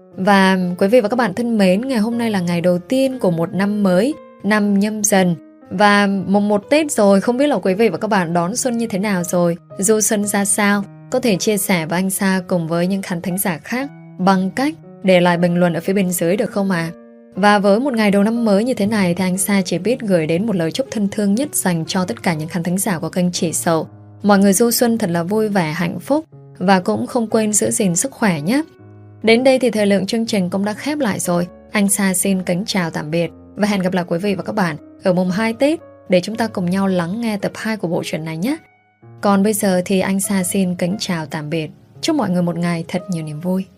Và quý vị và các bạn thân mến, ngày hôm nay là ngày đầu tiên của một năm mới, năm Nhâm Dần. Và mùng 1 Tết rồi, không biết là quý vị và các bạn đón xuân như thế nào rồi, du xuân ra sao? Có thể chia sẻ với anh Sa cùng với những khán thính giả khác bằng cách để lại bình luận ở phía bên dưới được không ạ? Và với một ngày đầu năm mới như thế này thì anh Sa chỉ biết gửi đến một lời chúc thân thương nhất dành cho tất cả những khán thính giả của kênh Chị Dậu. Mọi người du xuân thật là vui vẻ, hạnh phúc và cũng không quên giữ gìn sức khỏe nhé. Đến đây thì thời lượng chương trình cũng đã khép lại rồi. Anh Sa xin kính chào tạm biệt và hẹn gặp lại quý vị và các bạn ở mùng 2 Tết để chúng ta cùng nhau lắng nghe tập 2 của bộ truyện này nhé. Còn bây giờ thì anh Sa xin kính chào tạm biệt. Chúc mọi người một ngày thật nhiều niềm vui.